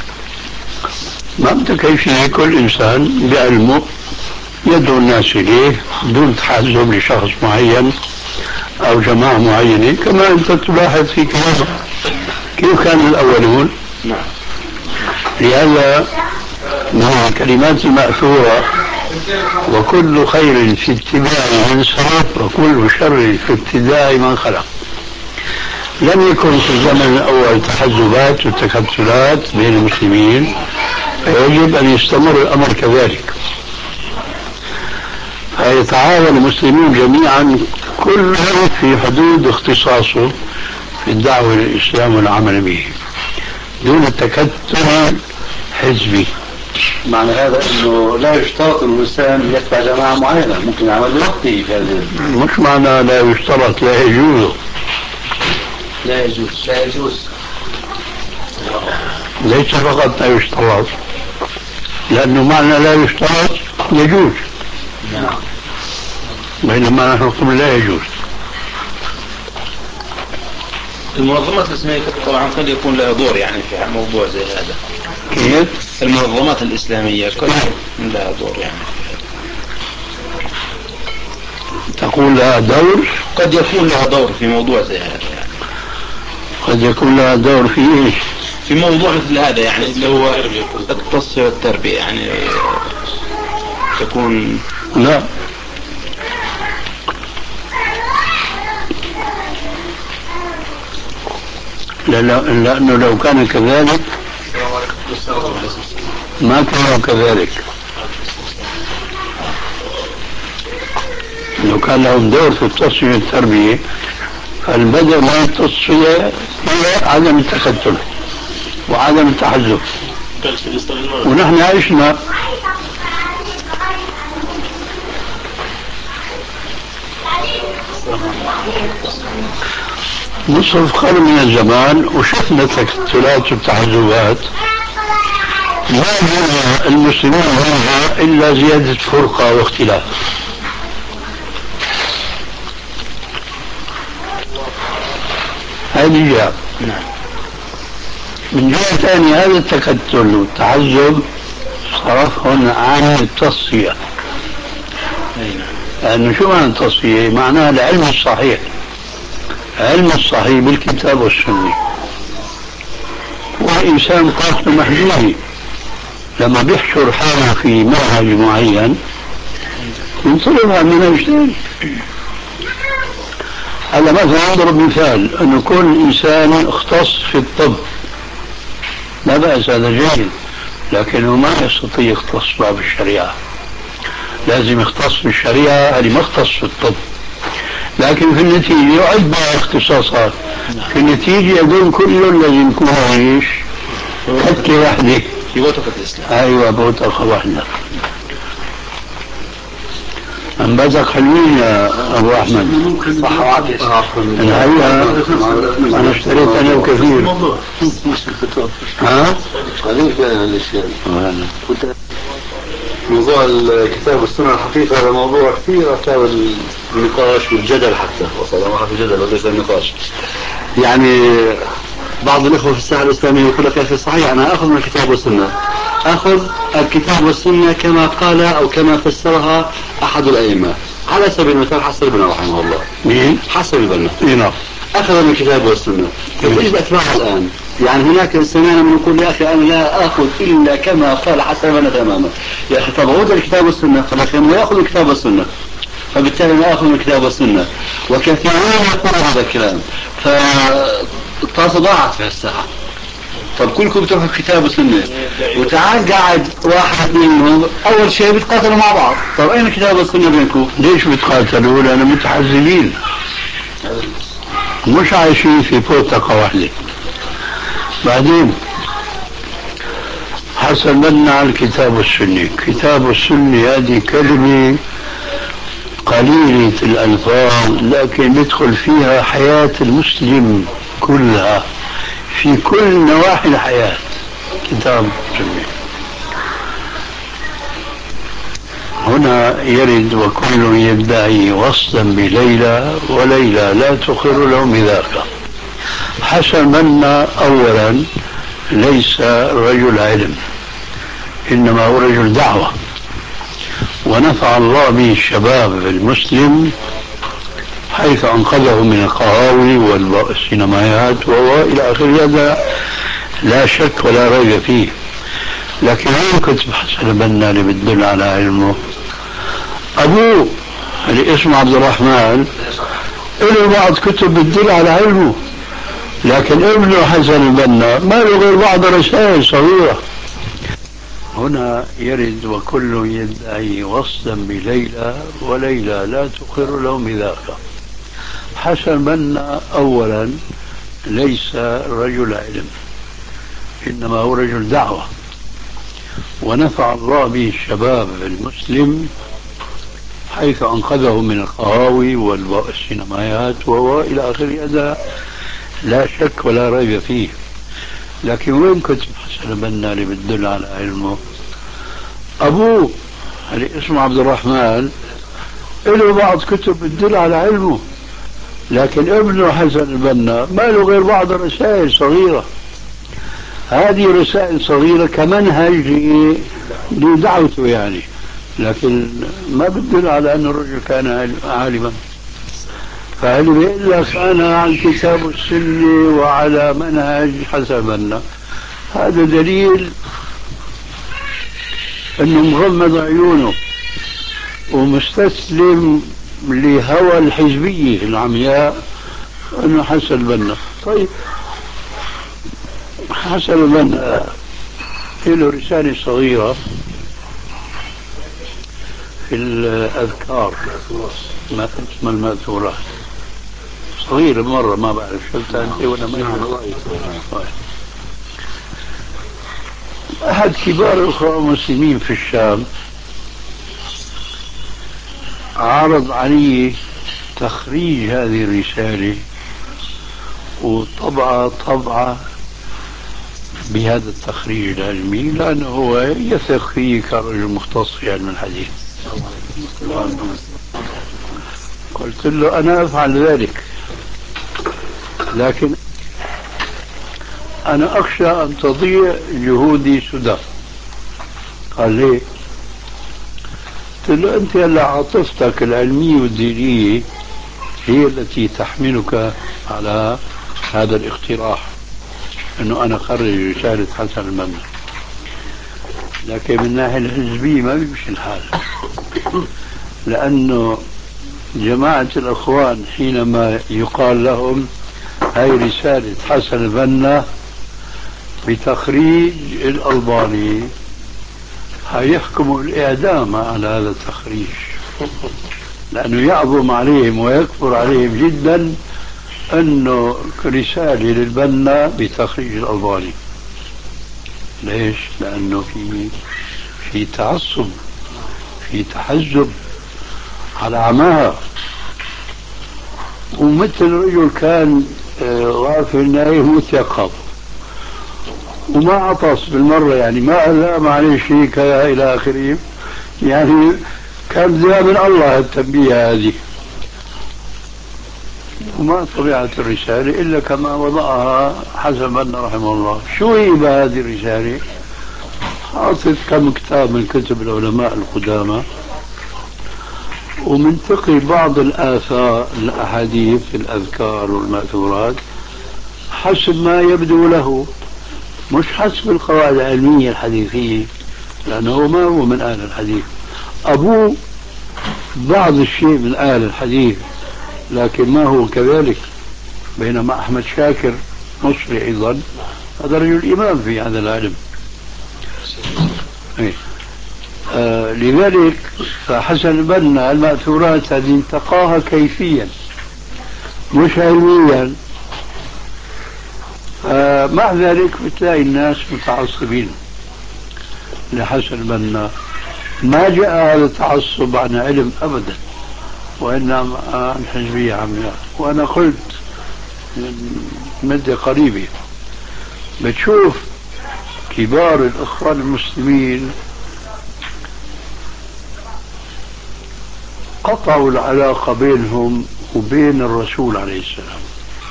ما بدك أي شيء، كل إنسان بعلمه يدعو الناس إليه دون تحزب لشخص معين أو جماعة معينة، كما أنت تلاحظ في كلامك كيف كان الأولون. نعم. لهذا من الكلمات المأثورة وكل خير في اتباع من سلف وكل شر في ابتداع من خلق. لم يكن في الزمن الأول تحزبات وتكتلات بين المسلمين، فيجب أن يستمر الأمر كذلك، فيتعاون المسلمون جميعا كل في حدود اختصاصه في الدعوة للإسلام والعمل به دون التكتل حزبي. معنى هذا انه لا يشترط ان الانسان يتبع جماعه معينه، ممكن يعمل لوحده في هذه. مش معنى لا يشترط، لا يجوز. لا يجوز. لا يجوز. ليس فقط لا يشترط، لأنه معنى لا يشترط يجوز. نعم. بينما نحن نقول لا يجوز. المنظمات الإسلامية طبعا قد يكون لها دور يعني في موضوع زي هذا. كيف؟ المنظمات الإسلامية قد يكون لها دور يعني في هذا. تقول لها دور؟ قد يكون لها دور في موضوع زي هذا يعني. قد يكون لها دور في ايش؟ في موضوع مثل هذا يعني اللي هو التصفية والتربية يعني تكون. لا، لأنه لو كان كذلك ما كان كذلك. لو كان لهم دور في التصفية والتربية، فالبدء من التصفية هي عدم التكتل وعدم التحزب، ونحن عشنا نصف قرن من الزمان وشفنا التكتلات والتحزبات، ما بنى المسلمون منها إلا زيادة فرقة واختلاف. هذه جهة. من جهة ثانية هذا التكتل والتحزب صرفهم عن التصفية. لأنه شو معنى التصفية؟ معناها العلم الصحيح، علم الصحيح بالكتاب والسنة. والإنسان طاقته محدودة، لما بيحشر حاله في منهج معين ينصرف عن منهج ثاني. هذا مثلا أضرب مثال أن كل إنسان اختص في الطب، لا بأس، هذا جيد، لكنه ما يستطيع يختص باب الشريعة. لازم يختص في الشريعة اللي ما اختص في الطب، لكن في النتيجة يعد بها اختصاصات. في النتيجة يقول كل لازم يكون عايش كتلة واحدة في بوتقة الإسلام. أيوة، بوتقة واحدة. أنبازك حلوين يا أبو أحمد. أنا اشتريت أنا وكثير. ها؟ موضوع الكتاب والسنة الحقيقة هذا موضوع كثير أثار النقاش والجدل، حتى وصل مرحلة الجدل وليس النقاش. يعني بعض الإخوة في الساحة الإسلامية يقول لك يا أخي صحيح أنا أخذ من الكتاب والسنة، أخذ الكتاب والسنة كما قال أو كما فسرها أحد الأئمة، على سبيل المثال حسن البنا رحمه الله. مين؟ حسن البنا. نعم. أخذ من الكتاب والسنة، فيجب أتباعه الآن. يعني هناك سمعنا من يقول يا أخي أنا لا آخذ إلا كما قال حسن البنا تماما. يا أخي طب عود الكتاب والسنة، فلكن ويأخذ الكتاب والسنة، فبالتالي لا أخذ من الكتاب والسنة. وكثيرون يقولون هذا الكلام، فالطاسة ضاعت في الساعة. طب كلكم بتروحوا الكتاب والسنة، وتعال قاعد واحد منهم أول شيء بتقاتلوا مع بعض. طب أين الكتاب والسنة بينكم؟ ليش بتقاتلوا؟ لأننا متحزبين، مش عايشين في بوتقة واحدة. بعدين حسبنا على الكتاب والسنة. كتاب والسنة هذه كلمة قليلة الألفاظ، لكن يدخل فيها حياة المسلم كلها في كل نواحي الحياة. كتاب والسنة هنا يرد وكل يدعي وصلا بليلى وليلى لا تقر له بذاك. حسبنا أولا ليس رجل علم، إنما هو رجل دعوة، ونفع الله به الشباب المسلم حيث أنقذه من القهاوي والسينمائيات وهو إلى آخره. هذا لا شك ولا ريب فيه. لكن وين كتب حسن البنا اللي بتدل على علمه؟ أبوه اللي اسمه عبد الرحمن له بعض كتب بتدل على علمه، لكن ابنه حسن البنا ما له غير بعض رسائل صغيرة. هنا يرد وكل يدعي وصلا بليلى وليلى لا تقر له بذاك. حسن البنا أولا ليس رجل علم، إنما هو رجل دعوة، ونفع الله به الشباب المسلم حيث أنقذه من القهاوي والسينمائيات وهو إلى آخره. هذا لا شك ولا ريب فيه. لكن وين كتب حسن البنا اللي بتدل على علمه؟ أبوه اللي اسمه عبد الرحمن له بعض كتب بتدل على علمه، لكن ابنه حسن البنا ما له غير بعض رسائل صغيرة. هذه رسائل صغيرة كمنهج لدعوته يعني، لكن ما بتدل على أن الرجل كان عالما. فهل بيقول لك أنا على الكتاب والسنة وعلى منهج حسن البنا، هذا دليل أنه مغمض عيونه ومستسلم لهوى الحزبية العمياء أنه حسن البنا. طيب حسن البنا له رسالة صغيرة في الأذكار ما اسمها المأثورات، صغيرة مرة ما بعرف شفتها أنت ولا ما. أحد كبار الأخوة المسلمين في الشام عرض علي تخريج هذه الرسالة وطبعة بهذا التخريج العلمي، لأنه هو يثق فيه كرجل مختص في علم الحديث. قلت له أنا أفعل ذلك، لكن أنا أخشى أن تضيع جهودي سدى. قال ليه؟ قلت له أنت هلا عاطفتك العلمية والدينية هي التي تحملك على هذا الاقتراح أنه أنا أخرج رسالة حسن البنا، لكن من الناحية الحزبية ما بيمشي الحال، لأنه جماعة الأخوان حينما يقال لهم هاي رسالة حسن البنا بتخريج الألباني هيحكموا الإعدام على هذا التخريج، لأنه يعظم عليهم ويكبر عليهم جدا أنه رسالة للبنا بتخريج الألباني. ليش؟ لأنه في تعصب، في تحزب على عماها، ومثل رجل كان غافل نايم متيقظ وما عطس بالمرة، يعني ما ألام عليه شيء كذا إلى آخره، يعني كان ذا من الله التنبيه هذه. وما طبيعة الرسالة إلا كما وضعها حسن البنا رحمه الله. شو هي بهذه الرسالة؟ حاطط كم كتاب من كتب العلماء القدامى، ومنتقي بعض الآثار الأحاديث الأذكار والمأثورات حسب ما يبدو له، مش حسب القواعد العلمية الحديثية، لأنه ما هو من أهل الحديث. أبوه بعض الشيء من أهل الحديث لكن ما هو كذلك. بينما أحمد شاكر مصري أيضا هذا رجل إمام في هذا العلم. لذلك فحسن البنا المأثورات هذه انتقاها كيفيا مش علميا. مع ذلك بتلاقي الناس متعصبين لحسن البنا. ما جاء هذا التعصب عن علم أبدا، وإنما عن حزبية عمياء. وأنا قلت من مدة قريبة بتشوف كبار الإخوان المسلمين قطعوا العلاقة بينهم وبين الرسول عليه السلام،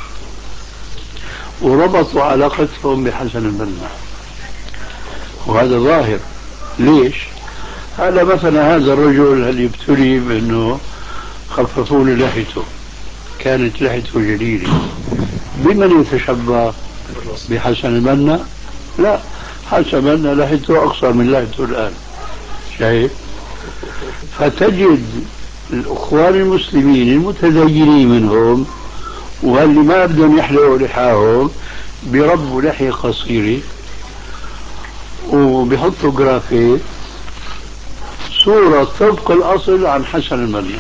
وربطوا علاقتهم بحسن البنا، وهذا ظاهر. ليش؟ هذا مثلا هذا الرجل اللي ابتلي بأنه خففوا له لحيته، كانت لحيته جليلة، بمن يتشبه؟ بحسن البنا؟ لا، حسن البنا لحيته أقصر من لحيته الآن، شايف؟ فتجد الأخوان المسلمين المتدينين منهم واللي ما بدهم يحلقوا لحاهم بيربوا لحية قصيرة وبيحطوا جرافيت صورة طبق الأصل عن حسن البنا.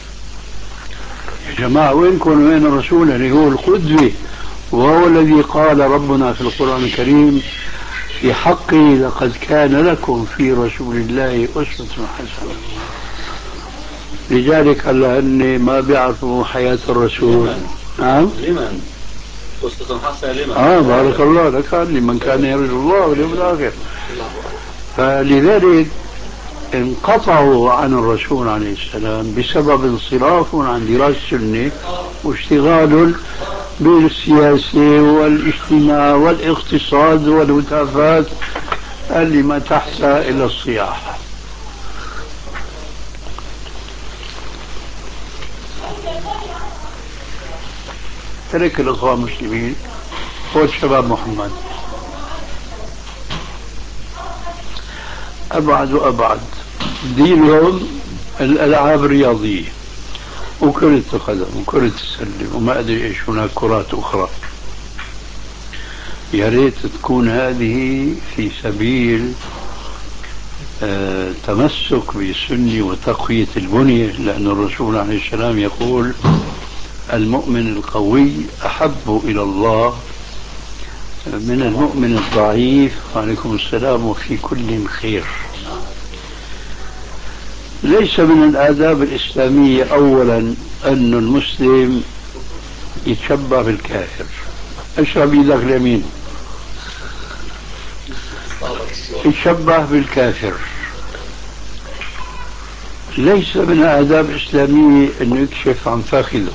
يا جماعة وينكم وين الرسول اللي هو القدوة، وهو الذي قال ربنا في القرآن الكريم في حقه لقد كان لكم في رسول الله أسوة حسنة. لذلك هلا أني ما بيعرفوا حياة الرسول. نعم. لمن؟ أسوة حسنة لمن؟ بارك الله لك، لمن كان يرجو الله واليوم الآخر. فلذلك انقطعوا عن الرسول عليه السلام بسبب انصراف عن دراسة السنة واشتغال بالسياسة والاجتماع والاقتصاد والهتافات اللي ما تحتها إلا الصياح. ترك الإخوان المسلمين هو شباب محمد أبعد وأبعد. دينهم الألعاب الرياضية وكرة القدم وكرة السلة وما أدري إيش هناك كرات أخرى. يا ريت تكون هذه في سبيل تمسك بالسنة وتقوية البنية، لأن الرسول عليه السلام يقول المؤمن القوي أحب إلى الله من المؤمن الضعيف. وعليكم السلام. وفي كل خير. ليس من الآداب الإسلامية أولا أن المسلم يتشبه بالكافر. اشرب يدك اليمين. يتشبه بالكافر. ليس من الآداب الإسلامية أنه يكشف عن فخذه.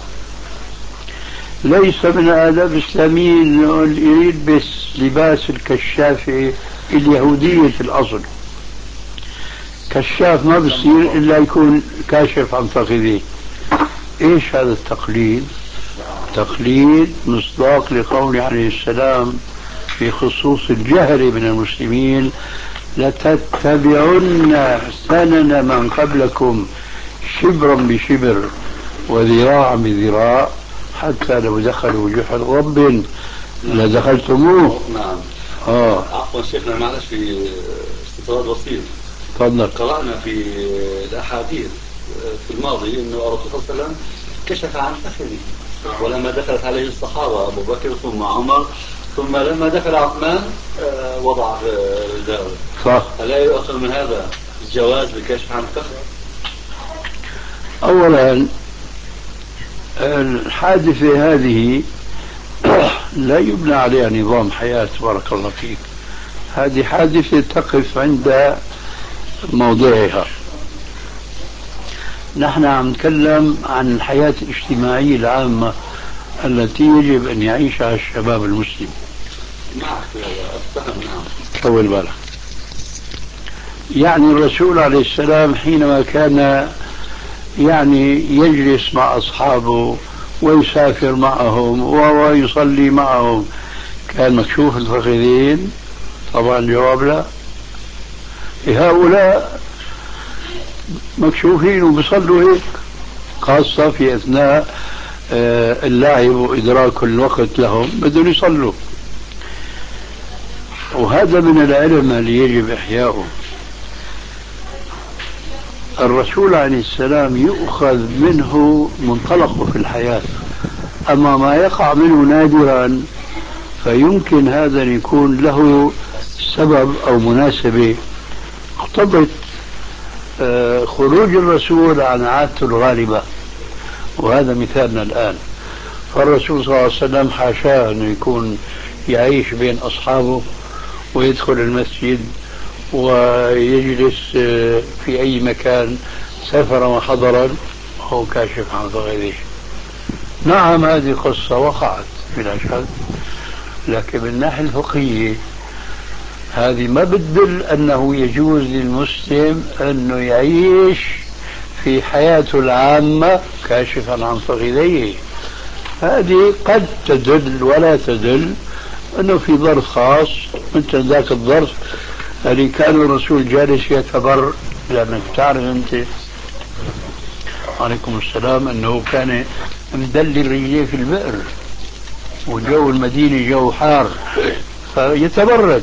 ليس من الآداب الإسلامية أنه يلبس لباس الكشافة اليهودية الأصل. كشاف ما بصير إلا يكون كاشف عن فخذه. إيش هذا التقليد؟ تقليد مصداق لقول عليه السلام في خصوص الجهل من المسلمين لتتبعن سنن من قبلكم شبرا بشبر وذراعا بذراع حتى لو دخلوا جحر رب لدخلتموه. نعم. عفوا شيخنا معلش في استطراد بسيط. تفضل. قرأنا في الأحاديث في الماضي أنه الرسول صلى الله عليه وسلم كشف عن فخذه، ولما دخلت عليه الصحابة أبو بكر ثم عمر ثم لما دخل عثمان وضع رداءه. صح. ألا يؤخذ من هذا الجواز بالكشف عن الفخذ؟ أولا الحادثة هذه لا يبنى عليها نظام حياة بارك الله فيك. هذه حادثة تقف عند موضعها. نحن عم نتكلم عن الحياة الاجتماعية العامة التي يجب أن يعيشها الشباب المسلم. طول بالك. يعني الرسول عليه السلام حينما كان يعني يجلس مع أصحابه ويسافر معهم ويصلي معهم، كان مكشوف الفخذين؟ طبعا الجواب لا. هؤلاء مكشوفين وبيصلوا هيك، خاصة في أثناء اللعب وإدراك الوقت لهم بدهم يصلوا. وهذا من العلم اللي يجب إحياؤه. الرسول عليه السلام يؤخذ منه منطلقه في الحياة، أما ما يقع منه نادرا فيمكن هذا أن يكون له سبب أو مناسبة اقتضت خروج الرسول عن عادته الغالبة، وهذا مثالنا الآن. فالرسول صلى الله عليه وسلم حاشاه أنه يكون يعيش بين أصحابه ويدخل المسجد ويجلس في أي مكان سافر وحضرا هو كاشف عن فخذه. نعم هذه قصة وقعت بلا شك، لكن من الناحية الفقهية هذه ما بتدل أنه يجوز للمسلم أنه يعيش في حياته العامة كاشفا عن فخذيه. هذه قد تدل ولا تدل أنه في ظرف خاص مثل ذاك الظرف اللي كان الرسول جالس يتبر، لأنك تعرف أنت عليكم السلام أنه كان مدلل رجليه في البئر وجو المدينة جو حار فيتبرد،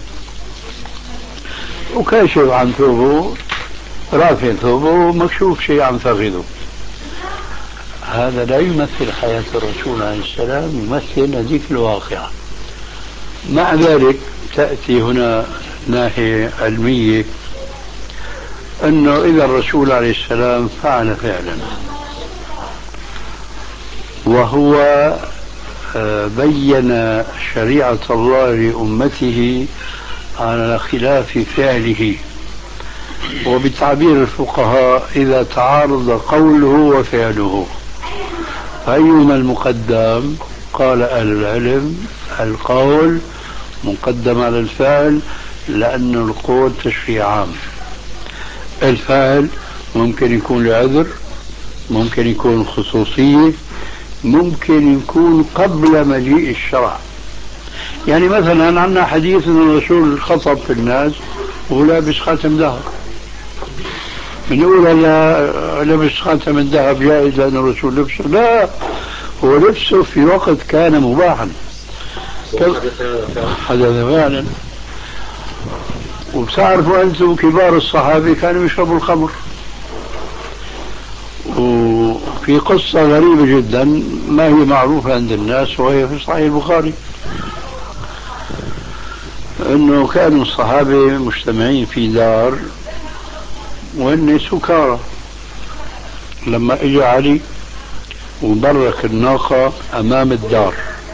وكاشف عن ثوبه رافع ثوبه مكشوف شيء عن فخذه. هذا لا يمثل حياة الرسول عليه السلام، يمثل هذيك الواقعة. مع ذلك تأتي هنا ناحية علمية، أنه إذا الرسول عليه السلام فعل فعلا وهو بين شريعة الله لأمته على خلاف فعله، وبتعبير الفقهاء إذا تعارض قوله وفعله فأيهما المقدم؟ قال أهل العلم القول مقدم على الفعل، لأن القول تشريع عام. الفعل ممكن يكون لعذر، ممكن يكون خصوصية، ممكن يكون قبل مجيء الشرع. يعني مثلا عندنا حديث أن الرسول خطب في الناس ولابس خاتم ذهب، بنقول لا لبس خاتم الذهب جائز لأن الرسول لبسه؟ لا، هو لبسه في وقت كان مباحا. حدث فعلا. وبتعرفوا أنتم كبار الصحابة كانوا يشربوا الخمر. وفي قصة غريبة جدا ما هي معروفة عند الناس وهي في صحيح البخاري، أنه كانوا الصحابة مجتمعين في دار وهن سكارى، لما اجى علي وبرك الناقة أمام الدار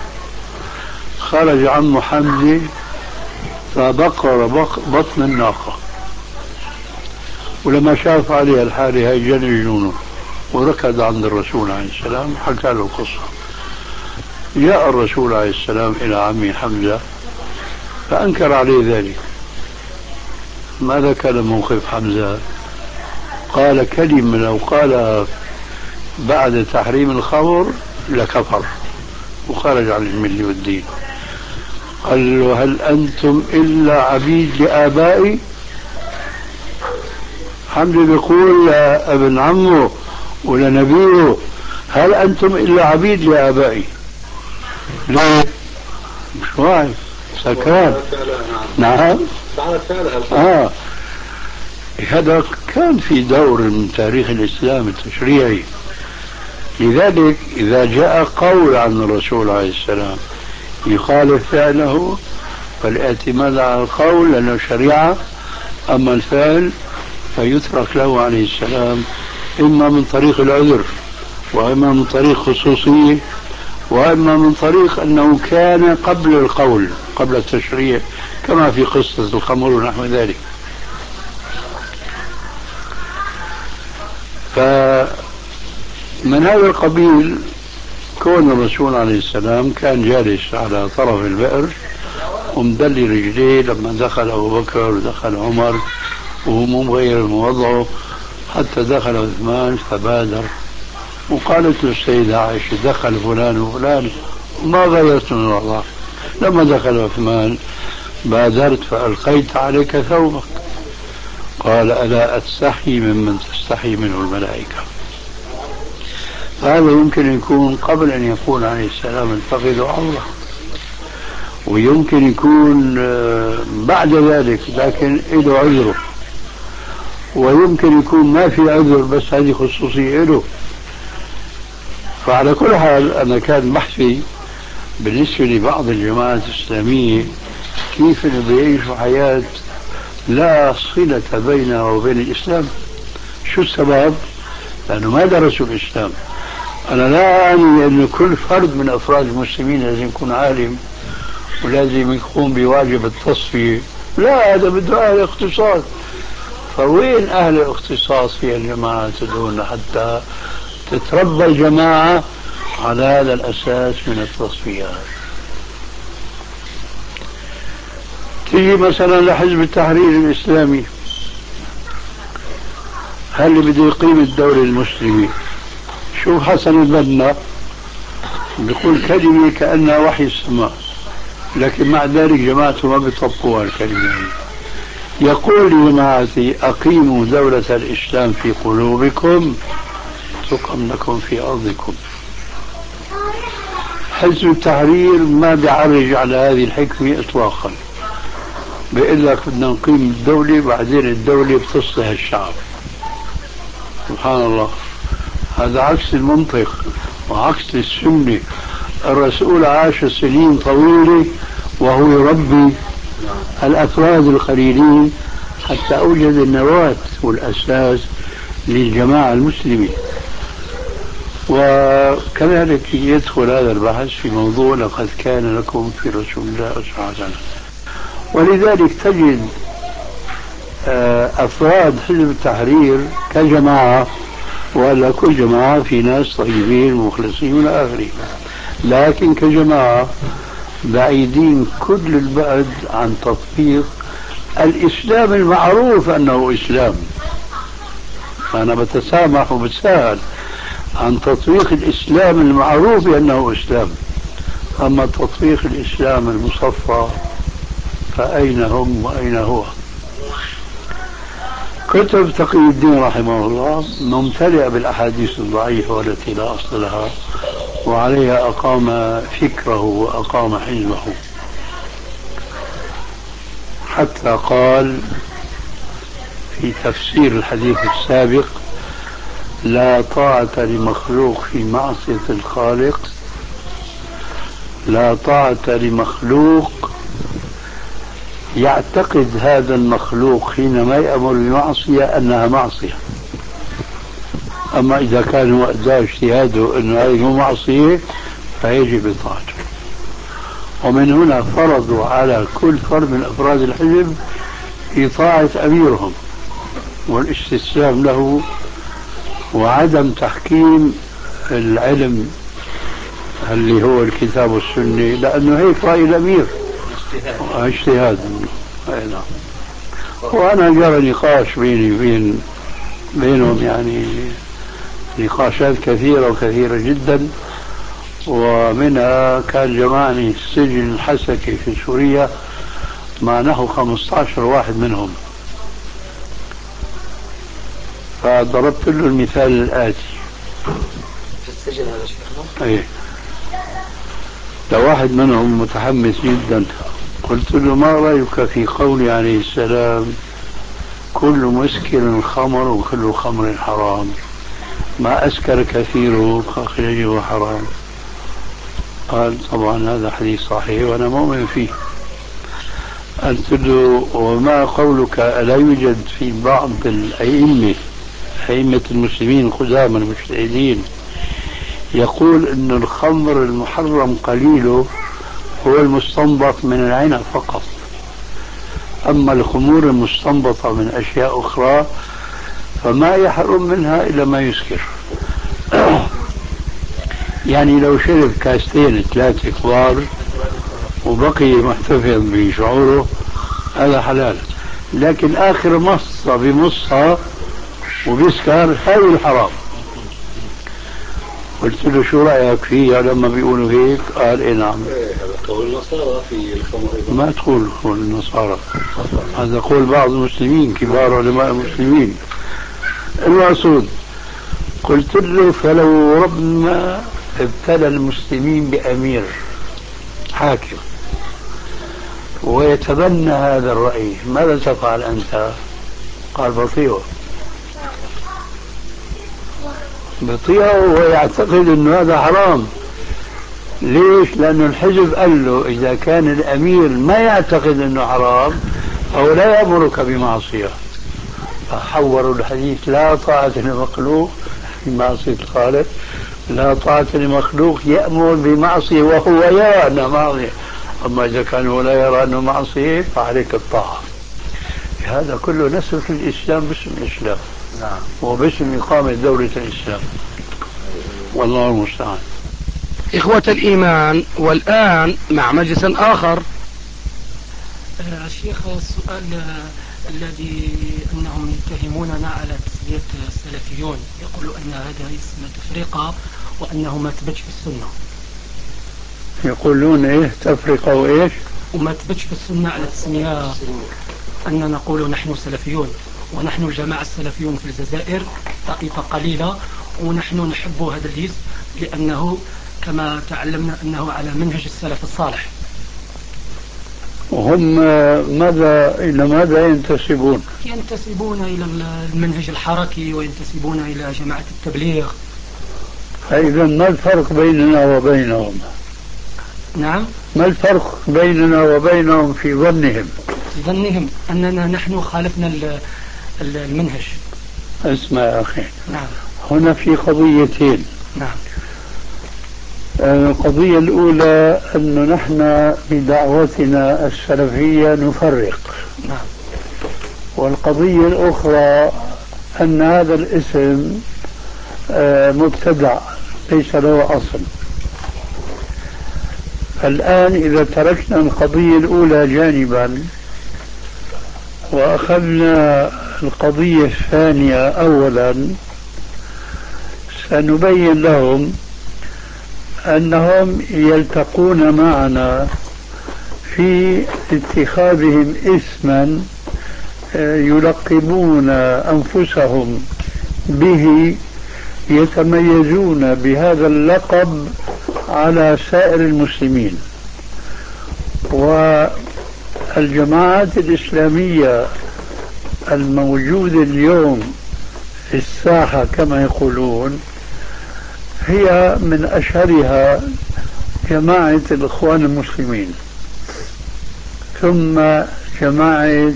خرج عمه حمزة فبقر بطن الناقة، ولما شاف عليها الحالة هاي جن جنونه وركض عند الرسول عليه السلام حكى له القصة. جاء الرسول عليه السلام إلى عمي حمزة فأنكر عليه ذلك. ماذا كان موقف حمزة؟ قال كلمة لو قال بعد تحريم الخمر لكفر وخرج عن الملة والدين. قال له هل أنتم إلا عبيد لآبائي؟ حمزة بيقول لابن عمه ولنبيه هل أنتم إلا عبيد لآبائي؟ لا مش واعي سكران. نعم هذا كان في دور من تاريخ الإسلام التشريعي. لذلك إذا جاء قول عن الرسول عليه السلام يخالف فعله فالاعتماد على القول لأنه شريعة، أما الفعل فيترك له عليه السلام إما من طريق العذر وإما من طريق خصوصية وإما من طريق أنه كان قبل القول قبل التشريع، كما في قصة الخمر ونحو ذلك. فمن هذا القبيل كون الرسول عليه السلام كان جالس على طرف البئر ومدلي رجليه لما دخل أبو بكر ودخل عمر وهو مغير من وضعه حتى دخل عثمان فبادر، وقالت له السيدة عائشة دخل فلان وفلان ما غيرت من الوضع. لما دخل عثمان بادرت فألقيت عليك ثوبك. قال ألا أستحي ممن تستحي منه الملائكة. فهذا يمكن يكون قبل أن يقول عليه السلام الفخذ عورة، ويمكن يكون بعد ذلك لكن له عذره، ويمكن يكون ما في عذر بس هذه خصوصية له. فعلى كل حال أنا كان بحثي بالنسبة لبعض الجماعات الإسلامية كيف بيعيشوا حياة لا صلة بينها وبين الإسلام. شو السبب؟ لأنه ما درسوا الإسلام. أنا لا أعني أن كل فرد من أفراد المسلمين لازم يكون عالم ولازم يقوم بواجب التصفية، لا، هذا بده أهل اختصاص. فوين أهل الاختصاص في الجماعة تدعون حتى تتربى الجماعة على هذا الأساس من التصفيات؟ تيجي مثلا لحزب التحرير الإسلامي، هل اللي بده يقيم الدولة المسلمة؟ شوف حسن البنا بيقول كلمة كأنها وحي السماء، لكن مع ذلك جماعته ما بيطبقوها الكلمة. يقول لجماعتي أقيموا دولة الإسلام في قلوبكم تقم لكم في أرضكم. حزب التحرير ما بيعرج على هذه الحكمة إطلاقا، بيقول لك بدنا نقيم الدولة بعدين الدولة بتصلح الشعب. سبحان الله، هذا عكس المنطق وعكس السنة. الرسول عاش سنين طويلة وهو يربي الأفراد القليلين حتى أوجد النواة والأساس للجماعة المسلمة. وكذلك يدخل هذا البحث في موضوع لقد كان لكم في رسول الله أسوة حسنة. ولذلك تجد أفراد حزب التحرير كجماعة، ولا كل جماعة في ناس طيبين مخلصين إلى آخره، لكن كجماعة بعيدين كل البعد عن تطبيق الإسلام المعروف أنه إسلام. أنا بتسامح وبتساءل عن تطبيق الإسلام المعروف بأنه إسلام، أما تطبيق الإسلام المصفى فأين هم وأين هو؟ كتب تقي الدين رحمه الله ممتلئة بالأحاديث الضعيفة والتي لا أصل لها، وعليها أقام فكره وأقام حزبه، حتى قال في تفسير الحديث السابق: لا طاعة لمخلوق في معصية الخالق، لا طاعة لمخلوق يعتقد هذا المخلوق حينما يأمر بمعصية أنها معصية، أما إذا كان هو أدى اجتهاده أن هذه معصية فيجب طاعته. ومن هنا فرضوا على كل فرد من أفراد الحزب إطاعة أميرهم والاستسلام له وعدم تحكيم العلم اللي هو الكتاب والسنة، لأنه هيك رأي الأمير اجتهاد. وأنا جرى نقاش بيني بينهم، يعني نقاشات كثيرة وكثيرة جدا، ومنها كان جمعني السجن الحسكي في سوريا مع نحو 15 واحد منهم. فضربت له المثال الآتي في السجن هذا شيخنا؟ ايه، لواحد منهم متحمس جدا قلت له: ما رأيك في قول عليه السلام: كل مسكر خمر وكل خمر حرام، ما أسكر كثيره فقليله حرام. قال: طبعا هذا حديث صحيح وأنا مؤمن فيه. قلت له: وما قولك ألا يوجد في بعض أئمة المسلمين القدامى المجتهدين يقول أن الخمر المحرم قليله هو المستنبط من العنب فقط، أما الخمور المستنبطة من أشياء أخرى فما يحرم منها إلا ما يسكر. يعني لو شرب كاستين 3 كبار وبقي محتفظ بشعوره هذا حلال، لكن آخر مصة بمصها وبيسكر هاي الحرام. قلت له شو رأيك فيها لما بيقولوا هيك؟ قال إيه نعم. هذا قول النصارى في الخمر أيضا. ما تقول قول النصارى، هذا قول بعض المسلمين كبار علماء المسلمين. المقصود قلت له فلو ربنا ابتلى المسلمين بأمير حاكم ويتبنى هذا الرأي ماذا تفعل أنت؟ قال بطيئة ويعتقد أنه هذا حرام. ليش؟ لأنه الحزب قال له إذا كان الأمير ما يعتقد أنه حرام أو لا يأمرك بمعصية. فحوروا الحديث لا طاعة لمخلوق في معصية الخالق، لا طاعة لمخلوق يأمر بمعصية وهو يرى أنه معصية، أما إذا كان هو لا يرى أنه معصية فعليك الطاعة. هذا كله نسل في الإسلام باسم الإسلام. نعم. وباسم إقامة دولة الإسلام. والله المستعان. إخوة الإيمان، والآن مع مجلس آخر. الشيخ السؤال الذي أنهم يتهموننا على تسمية السلفيون، يقولوا أن هذا اسم تفرقة وأنه ما تبتش في السنة. يقولون إيه تفرقة وإيش؟ وما تبتش في السنة على تسمية أن نقول نحن سلفيون، ونحن الجماعة السلفيون في الجزائر طائفة قليلة، ونحن نحب هذا الاسم لأنه كما تعلمنا أنه على منهج السلف الصالح. وهم إلى ماذا ينتسبون؟ ينتسبون إلى المنهج الحركي وينتسبون إلى جماعة التبليغ. فإذا ما الفرق بيننا وبينهم؟ نعم. ما الفرق بيننا وبينهم في ظنهم؟ في ظنهم أننا نحن خالفنا المنهج. اسمع يا أخي. نعم. هنا في قضيتين. نعم. القضية الأولى أن نحن بدعوتنا السلفية نفرق. نعم. والقضية الأخرى أن هذا الاسم مبتدع ليس له أصل. الآن إذا تركنا القضية الأولى جانبا وأخذنا القضية الثانية أولا، سنبين لهم أنهم يلتقون معنا في اتخاذهم اسما يلقبون أنفسهم به، يتميزون بهذا اللقب على سائر المسلمين. والجماعات الإسلامية الموجودة اليوم في الساحة كما يقولون هي من أشهرها جماعة الإخوان المسلمين، ثم جماعة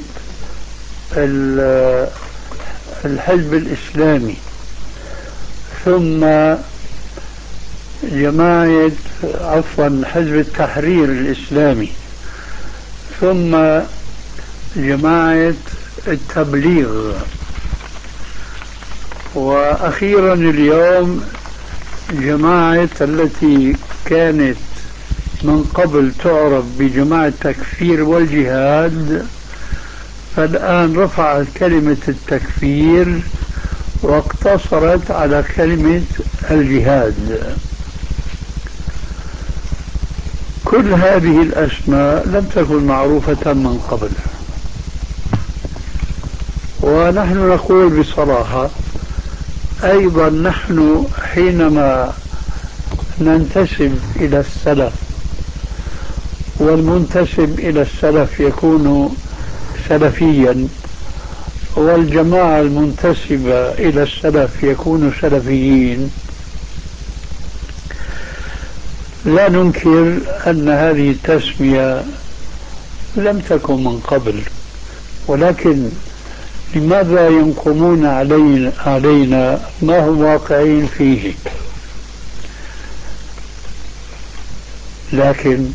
الحزب الإسلامي، ثم جماعة حزب التحرير الإسلامي، ثم جماعة التبليغ، وأخيرا اليوم جماعة التي كانت من قبل تعرف بجماعة التكفير والجهاد، فالآن رفعت كلمة التكفير واقتصرت على كلمة الجهاد. كل هذه الأسماء لم تكن معروفة من قبل، ونحن نقول بصراحة أيضا نحن حينما ننتسب إلى السلف، والمنتسب إلى السلف يكون سلفيا، والجماعة المنتسبة إلى السلف يكونوا سلفيين، لا ننكر أن هذه التسمية لم تكن من قبل، ولكن لماذا ينقمون علينا ما هم واقعين فيه؟ لكن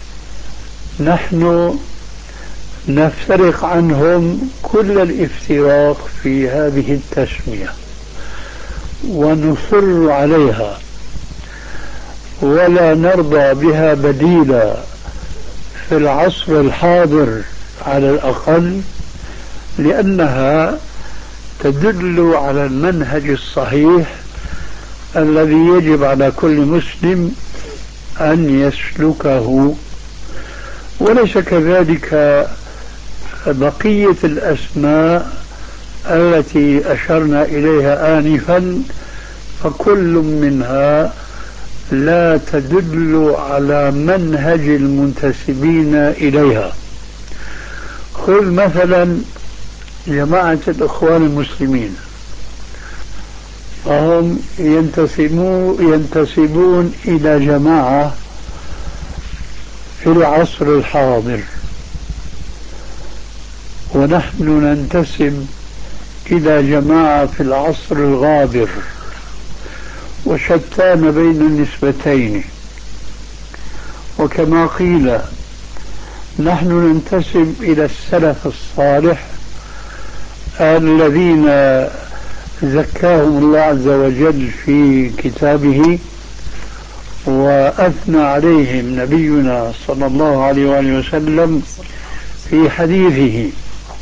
نحن نفترق عنهم كل الافتراق في هذه التسمية ونصر عليها ولا نرضى بها بديلا في العصر الحاضر على الأقل، لأنها تدل على المنهج الصحيح الذي يجب على كل مسلم أن يسلكه، وليس كذلك بقية الأسماء التي أشرنا إليها آنفا، فكل منها لا تدل على منهج المنتسبين إليها. خذ مثلا جماعة الإخوان المسلمين، فهم ينتسبون إلى جماعة في العصر الحاضر، ونحن ننتسب إلى جماعة في العصر الغابر، وشتان بين النسبتين. وكما قيل نحن ننتسب إلى السلف الصالح الذين زكاهم الله عز وجل في كتابه وأثنى عليهم نبينا صلى الله عليه وآله وسلم في حديثه،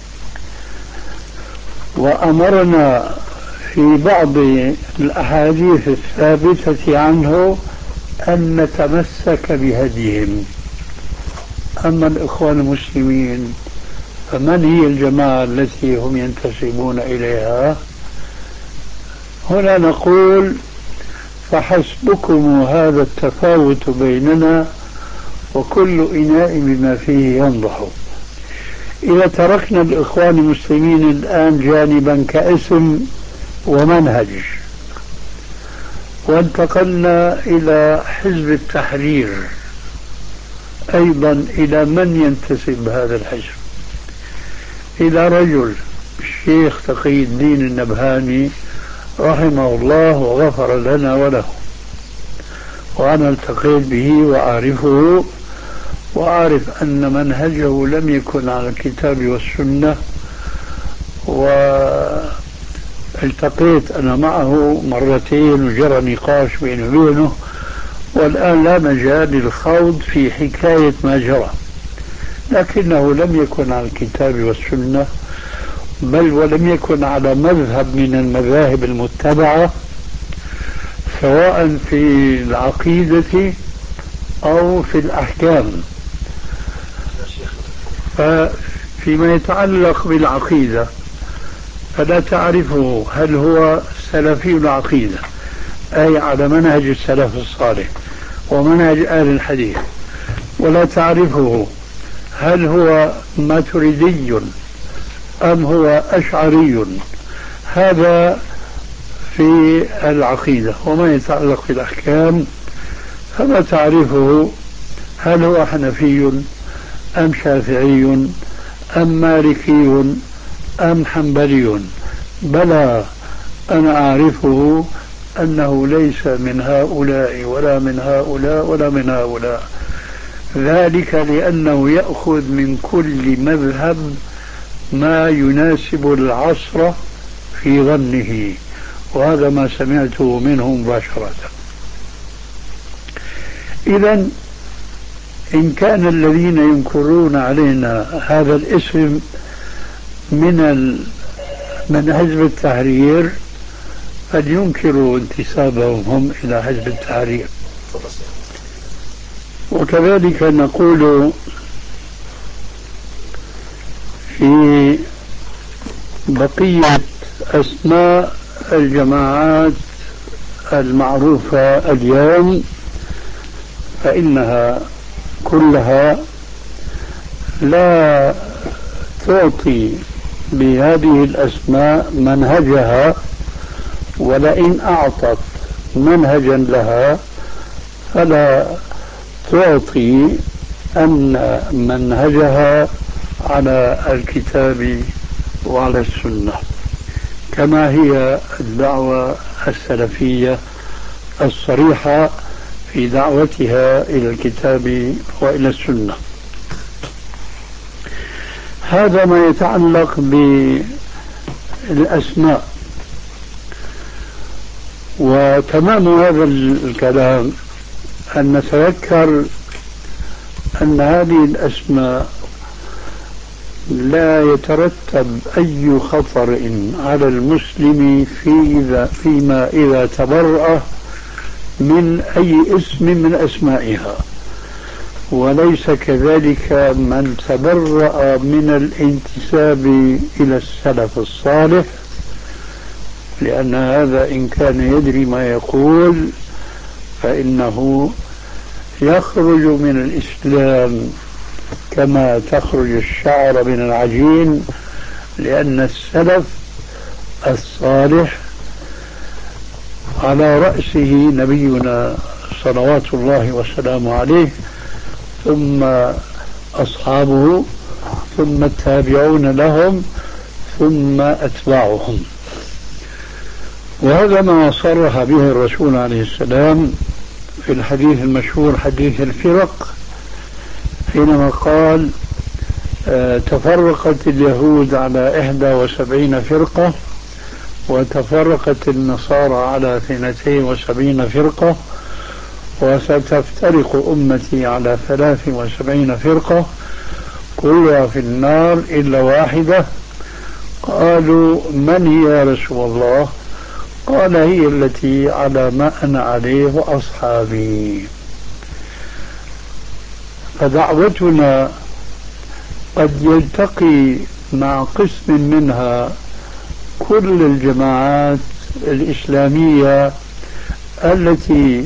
وأمرنا في بعض الأحاديث الثابتة عنه أن نتمسك بهديهم. أما الإخوان المسلمين فمن هي الجماعة التي هم ينتسبون إليها؟ هنا نقول فحسبكم هذا التفاوت بيننا وكل إناء بما فيه ينضح. إذا تركنا الإخوان المسلمين الآن جانبا كاسم ومنهج، وانتقلنا إلى حزب التحرير، أيضا إلى من ينتسب هذا الحزب؟ إلى رجل الشيخ تقي الدين النبهاني رحمه الله وغفر لنا وله، وأنا التقيت به وأعرفه، وأعرف أن منهجه لم يكن على الكتاب والسنة، والتقيت أنا معه مرتين وجرى نقاش بيني وبينه، والآن لا مجال للخوض في حكاية ما جرى، لكنه لم يكن على الكتاب والسنة، بل ولم يكن على مذهب من المذاهب المتبعة سواء في العقيدة أو في الأحكام. فيما يتعلق بالعقيدة فلا تعرفه هل هو سلفي العقيدة أي على منهج السلف الصالح ومنهج أهل الحديث، ولا تعرفه هل هو ماتريدي أم هو أشعري، هذا في العقيدة. وما يتعلق في الأحكام فما تعرفه هل هو حنفي أم شافعي أم مالكي أم حنبلي. بلى أنا أعرفه أنه ليس من هؤلاء ولا من هؤلاء ولا من هؤلاء، ذلك لأنه يأخذ من كل مذهب ما يناسب العصر في ظنه، وهذا ما سمعته منه مباشرة. إذن إن كان الذين ينكرون علينا هذا الاسم من حزب التحرير فلينكروا انتسابهم هم إلى حزب التحرير. وكذلك نقول في بقية أسماء الجماعات المعروفة اليوم، فإنها كلها لا تعطي بهذه الأسماء منهجها، ولئن أعطت منهجا لها فلا تعطي أن منهجها على الكتاب وعلى السنة، كما هي الدعوة السلفية الصريحة في دعوتها إلى الكتاب وإلى السنة. هذا ما يتعلق بالأسماء. وتمام هذا الكلام أن نتذكر أن هذه الأسماء لا يترتب أي خطر على المسلم فيما إذا تبرأ من أي اسم من أسمائها، وليس كذلك من تبرأ من الانتساب إلى السلف الصالح، لأن هذا إن كان يدري ما يقول فإنه يخرج من الإسلام كما تخرج الشعر من العجين، لأن السلف الصالح على رأسه نبينا صلوات الله وسلامه عليه، ثم أصحابه، ثم التابعون لهم، ثم أتباعهم. وهذا ما صرح به الرسول عليه السلام في الحديث المشهور حديث الفرق، حينما قال تفرقت اليهود على 71 فرقة، وتفرقت النصارى على 72 فرقة، وستفترق أمتي على 73 فرقة كلها في النار إلا واحدة. قالوا من هي يا رسول الله؟ قال هي التي على ما أنا عليه وأصحابي. فدعوتنا قد يلتقي مع قسم منها كل الجماعات الإسلامية التي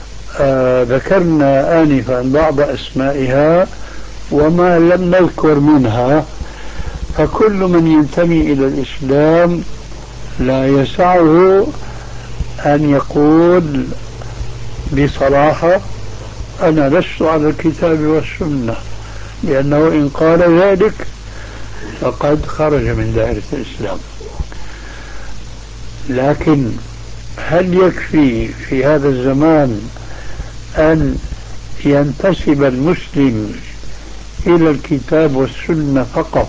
ذكرنا آنفا بعض أسمائها وما لم نذكر منها، فكل من ينتمي إلى الإسلام لا يسعه أن يقول بصراحة أنا لست على الكتاب والسنة، لأنه إن قال ذلك فقد خرج من دائرة الإسلام. لكن هل يكفي في هذا الزمان أن ينتسب المسلم إلى الكتاب والسنة فقط؟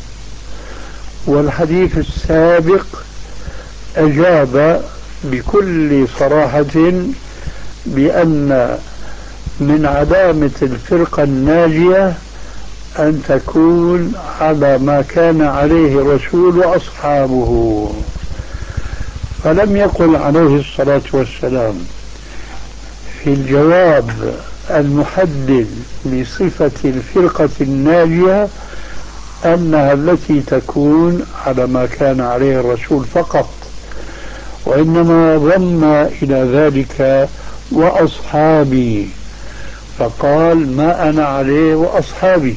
والحديث السابق أجاب بكل صراحة بأن من علامة الفرقة الناجية أن تكون على ما كان عليه الرسول وأصحابه. فلم يقل عليه الصلاة والسلام في الجواب المحدد لصفة الفرقة الناجية أنها التي تكون على ما كان عليه الرسول فقط، وإنما ضم إلى ذلك وأصحابي، فقال ما أنا عليه وأصحابي.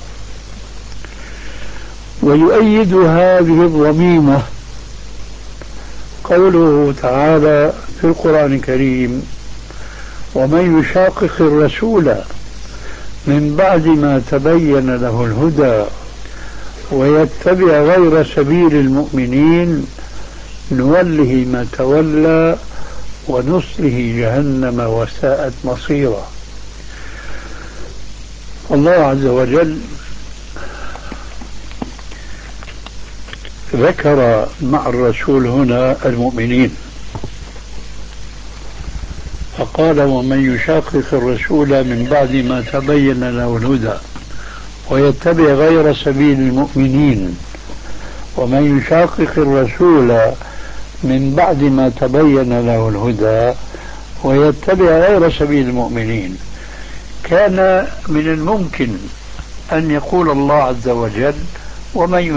ويؤيد هذه الضميمة قوله تعالى في القرآن الكريم ومن يشاقق الرسول من بعد ما تبين له الهدى ويتبع غير سبيل المؤمنين نوله ما تولى ونصله جهنم وساءت مصيرا. الله عز وجل ذكر مع الرسول هنا المؤمنين، فقال ومن يشاقق الرسول من بعد ما تبين له الهدى ويتبع غير سبيل المؤمنين. ومن يشاقق الرسول من بعد ما تبين له الهدى ويتبع غير سبيل المؤمنين، كان من الممكن أن يقول الله عز وجل ومن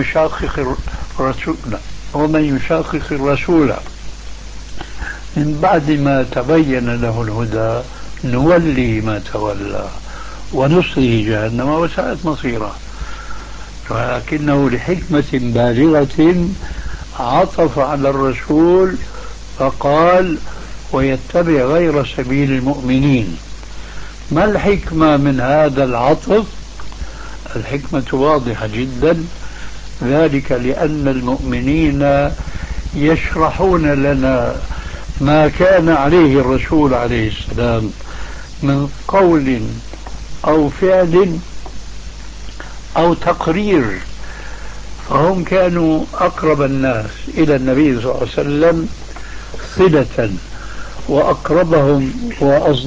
يشاقق الرسول من بعد ما تبين له الهدى نولي ما تولى ونصله جهنم وساءت مصيرا. ولكنه لحكمة بالغة عطف على الرسول فقال ويتبع غير سبيل المؤمنين. ما الحكمة من هذا العطف؟ الحكمة واضحة جدا، ذلك لأن المؤمنين يشرحون لنا ما كان عليه الرسول عليه السلام من قول أو فعل أو تقرير، فهم كانوا أقرب الناس إلى النبي صلى الله عليه وسلم صلة وأقربهم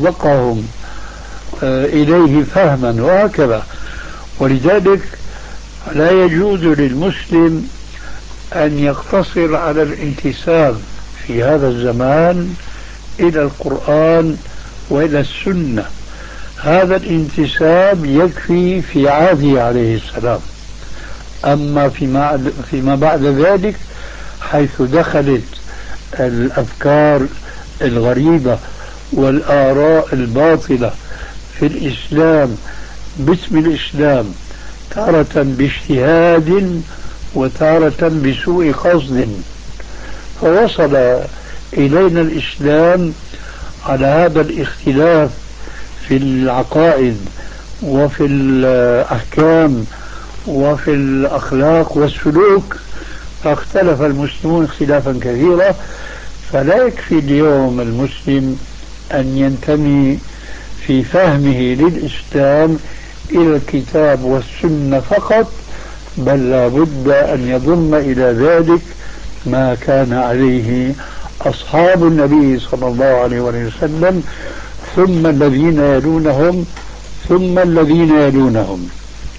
وأصدقهم إليه فهما وهكذا. ولذلك لا يجوز للمسلم أن يقتصر على الانتساب في هذا الزمان إلى القرآن وإلى السنة. هذا الانتساب يكفي في عهده عليه السلام. أما فيما بعد ذلك حيث دخلت الأفكار الغريبة والآراء الباطلة في الإسلام باسم الإسلام، تارة باجتهاد وتارة بسوء قصد، فوصل إلينا الإسلام على هذا الاختلاف في العقائد وفي الأحكام وفي الأخلاق والسلوك، فاختلف المسلمون اختلافا كثيرا. فلا يكفي اليوم المسلم أن ينتمي في فهمه للإسلام إلى الكتاب والسنة فقط، بل لا بد أن يضم إلى ذلك ما كان عليه أصحاب النبي صلى الله عليه وسلم، ثم الذين يلونهم ثم الذين يلونهم.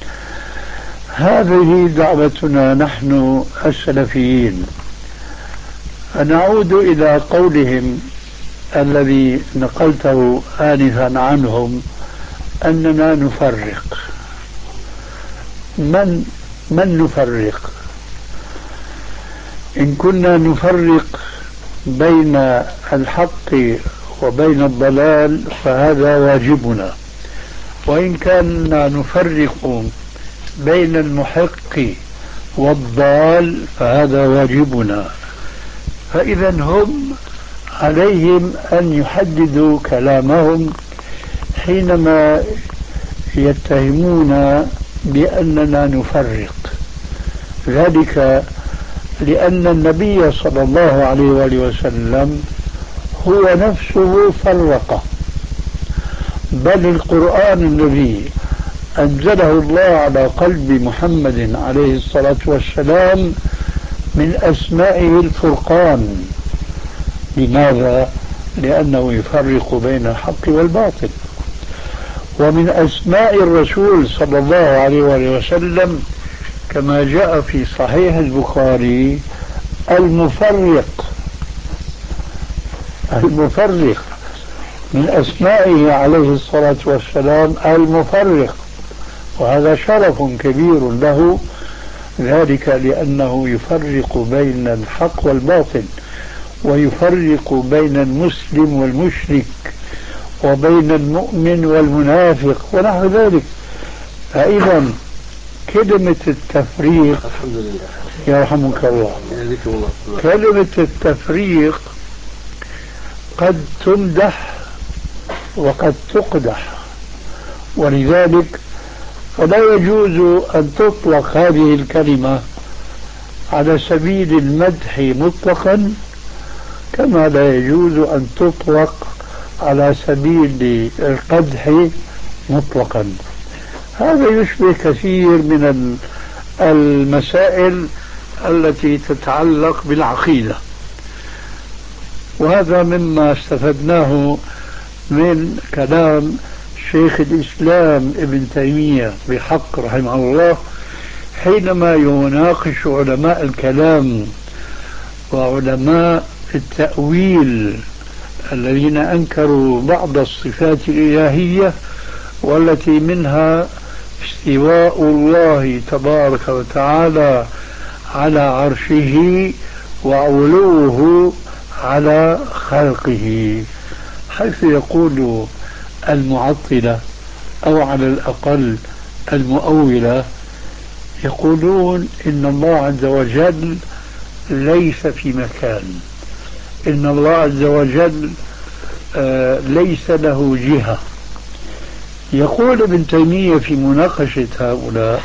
هذه دعوتنا نحن السلفيين. نعود إلى قولهم الذي نقلته آنفا عنهم أننا نفرق. من نفرق؟ إن كنا نفرق بين الحق وبين الضلال فهذا واجبنا، وإن كنا نفرق بين المحق والضال فهذا واجبنا. فإذا هم عليهم أن يحددوا كلامهم حينما يتهمون بأننا نفرق، ذلك لأن النبي صلى الله عليه وآله وسلم هو نفسه فرق، بل القرآن الذي أنزله الله على قلب محمد عليه الصلاة والسلام من أسمائه الفرقان. لماذا؟ لأنه يفرق بين الحق والباطل. ومن أسماء الرسول صلى الله عليه وآله وسلم كما جاء في صحيح البخاري المفرق. من أسمائه عليه الصلاة والسلام المفرق، وهذا شرف كبير له، ذلك لأنه يفرق بين الحق والباطل، ويفرق بين المسلم والمشرك، وبين المؤمن والمنافق ونحو ذلك. فإذا كلمة التفريق، يرحمك الله، كلمة التفريق قد تمدح وقد تقدح، ولذلك فلا يجوز أن تطلق هذه الكلمة على سبيل المدح مطلقا، كما لا يجوز أن تطلق على سبيل القدح مطلقا. هذا يشبه كثير من المسائل التي تتعلق بالعقيدة، وهذا مما استفدناه من كلام شيخ الإسلام ابن تيمية بحق رحمه الله حينما يناقش علماء الكلام وعلماء التأويل الذين أنكروا بعض الصفات الإلهية، والتي منها استواء الله تبارك وتعالى على عرشه وعلوه على خلقه، حيث يقول المعطلة أو على الأقل المؤولة يقولون إن الله عز وجل ليس في مكان، إن الله عز وجل ليس له جهة. يقول ابن تيمية في مناقشة هؤلاء: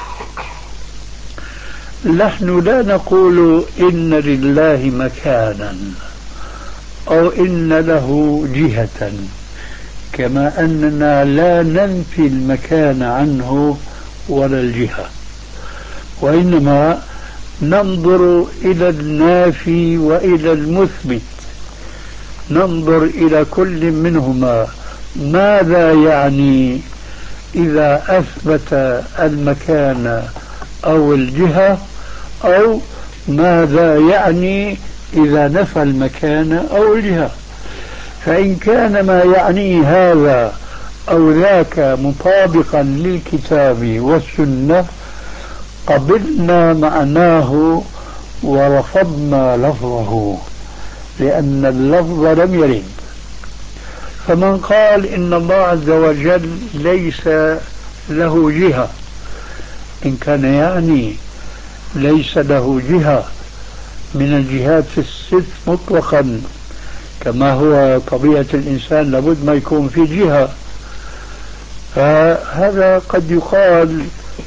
نحن لا نقول إن لله مكانا أو إن له جهة، كما أننا لا ننفي المكان عنه ولا الجهة، وإنما ننظر إلى النافي وإلى المثبت، ننظر إلى كل منهما ماذا يعني إذا أثبت المكان أو الجهة، أو ماذا يعني إذا نفى المكان أو الجهة. فإن كان ما يعني هذا أو ذاك مطابقا للكتاب والسنة قبلنا معناه ورفضنا لفظه، لأن اللفظ لم يرد. فمن قال إن الله عز وجل ليس له جهة، إن كان يعني ليس له جهة من الجهات الست مطلقا كما هو طبيعة الإنسان لابد ما يكون في جهة، فهذا قد يقال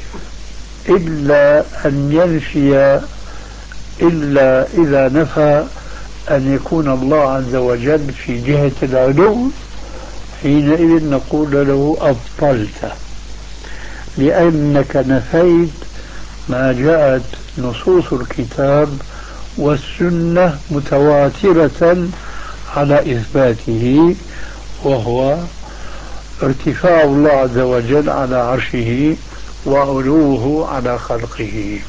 إلا أن ينفي، إلا إذا نفى أن يكون الله عز وجل في جهة العلو، حينئذ نقول له أبطلت، لأنك نفيت ما جاءت نصوص الكتاب والسنة متواترة على إثباته، وهو ارتفاع الله عز وجل على عرشه وعلوه على خلقه.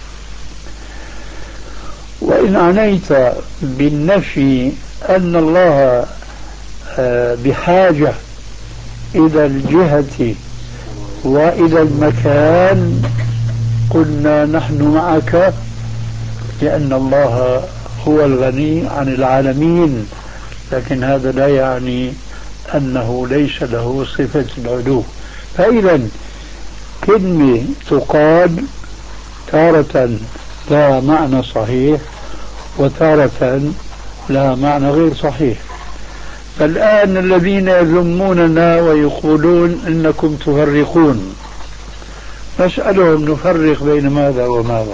وإن عنيت بالنفي أن الله بحاجة إلى الجهة وإلى المكان، قلنا نحن معك، لأن الله هو الغني عن العالمين، لكن هذا لا يعني أنه ليس له صفة العلو. فإذا كلمة تقال تارة لها معنى صحيح وتارة لها معنى غير صحيح. فالآن الذين يذموننا ويقولون إنكم تفرقون، نسألهم نفرق بين ماذا وماذا؟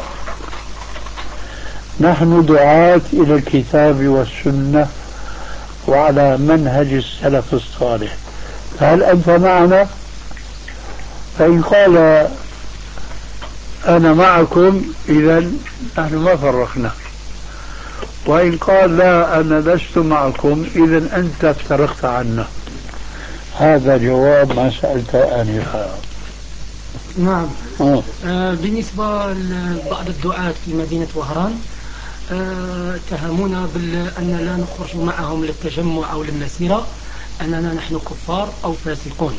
نحن دعاة إلى الكتاب والسنة وعلى منهج السلف الصالح، فهل أنت معنا؟ فإن قال أنا معكم إذن نحن ما فرقنا، وإن قال لا أنا لست معكم إذن أنت افترقت عنا. هذا جواب ما سألت آنفا. نعم. بالنسبة لبعض الدعاة في مدينة وهران اتهمونا بأن لا نخرج معهم للتجمع أو للمسيرة، أننا نحن كفار أو فاسقون.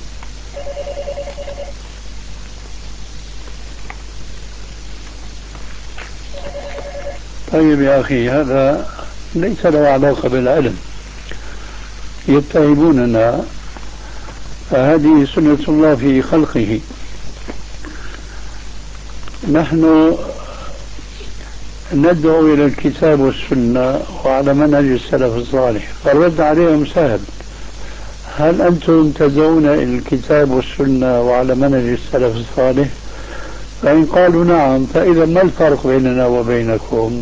طيب يا أخي، هذا ليس له علاقة بالعلم، يتهموننا، فهذه سنة الله في خلقه. نحن ندعو إلى الكتاب والسنة وعلى منهج السلف الصالح، فالرد عليهم سهل: هل أنتم تدعون إلى الكتاب والسنة وعلى منهج السلف الصالح؟ فإن قالوا نعم، فإذا ما الفرق بيننا وبينكم؟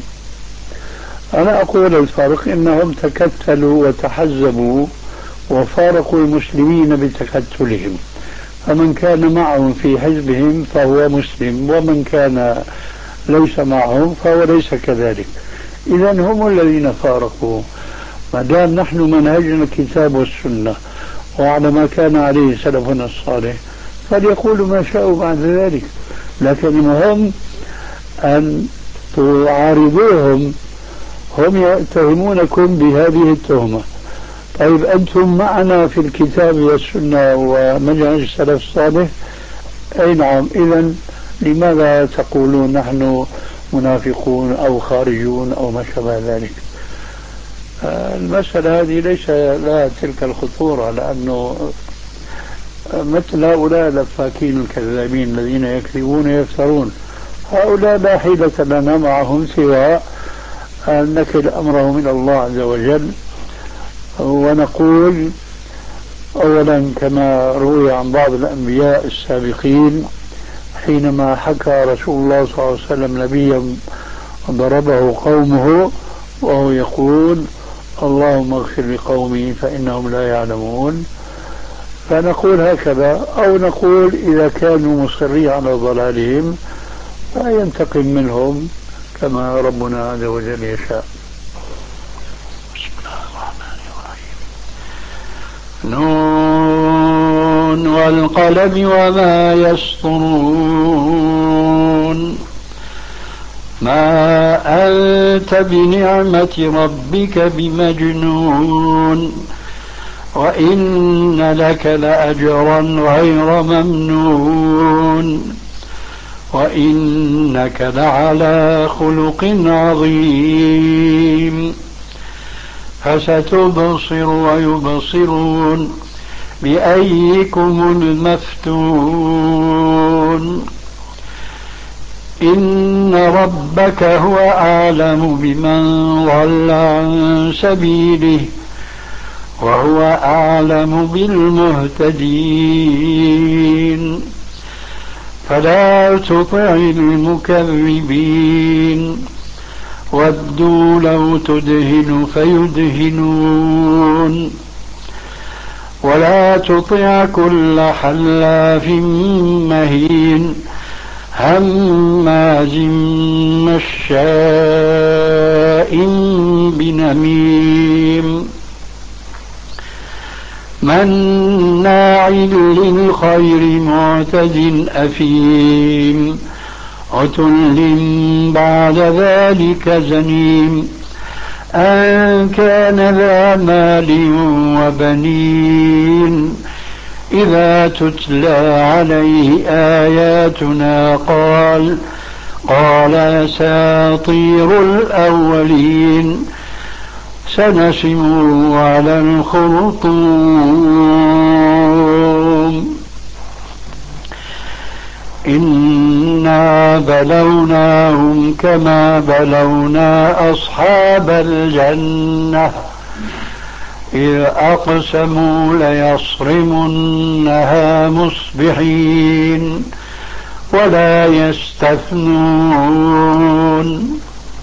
أنا أقول الفرق إنهم تكتلوا وتحزبوا وفارقوا المسلمين بتكتلهم، فمن كان معهم في حزبهم فهو مسلم، ومن كان ليس معهم فهو ليس كذلك. إذا هم الذين فارقوا. ما دام نحن منهجنا الكتاب والسنة وعلى ما كان عليه سلفنا الصالح فليقولوا ما شاءوا بعد ذلك، لكن المهم أن تعارضوهم. هم يتهمونكم بهذه التهمة. طيب أنتم معنا في الكتاب والسنة ومنهج السلف الصالح؟ أي نعم. إذن لماذا تقولون نحن منافقون أو خارجون أو ما شابه ذلك؟ المسألة هذه ليس لها تلك الخطورة، لأنه مثل هؤلاء الأفاكين الكذابين الذين يكذبون يفترون، هؤلاء لا حيلة لنا معهم سوى أن نكل أمرهم إلى الله عز وجل، ونقول أولا كما روي عن بعض الأنبياء السابقين حينما حكى رسول الله صلى الله عليه وسلم نبيا ضربه قومه وهو يقول اللهم اغفر لقومي فإنهم لا يعلمون، فنقول هكذا. أو نقول إذا كانوا مصرين على ضلالهم فينتقم منهم كما ربنا عز وجل يشاء. بسم الله الرحمن الرحيم. نون والقلم وما يسطرون. ما أنت بنعمة ربك بمجنون وإن لك لأجرا غير ممنون وإنك لعلى خلق عظيم فستبصر ويبصرون بأيكم المفتون إن ربك هو أعلم بمن ضل عن سبيله وهو أعلم بالمهتدين فلا تطع المكذبين ودوا لو تدهن فيدهنون ولا تطع كل حلاف مهين هماز مشاء بنميم مناع للخير معتد أثيم عتل بعد ذلك زنيم أن كان ذا مال وبنين إذا تتلى عليه آياتنا قال أساطير الأولين سنسمه على الخرطوم إنا بلوناهم كما بلونا أصحاب الجنة إذ أقسموا ليصرمنها مصبحين ولا يستثنون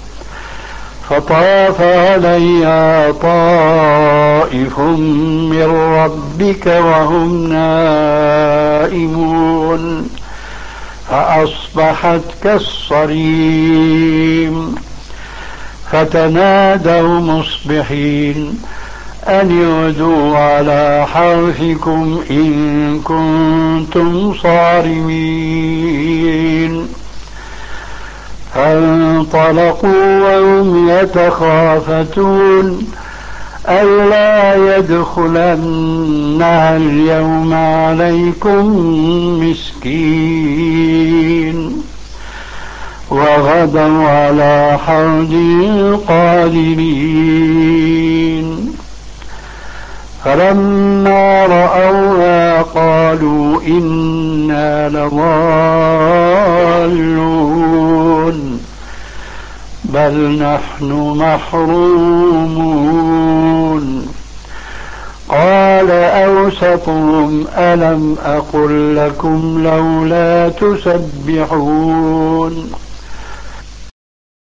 فطاف عليها طائف من ربك وهم نائمون فأصبحت كالصريم فتنادوا مصبحين أن اغدوا على حرثكم إن كنتم صارمين فانطلقوا وهم يتخافتون ألا يدخلنها اليوم عليكم مسكين وغدوا على حرد قادرين فلما رأوها قالوا إنا لضالون بل نحن محرومون قال أوسطهم ألم أقل لكم لولا تسبحون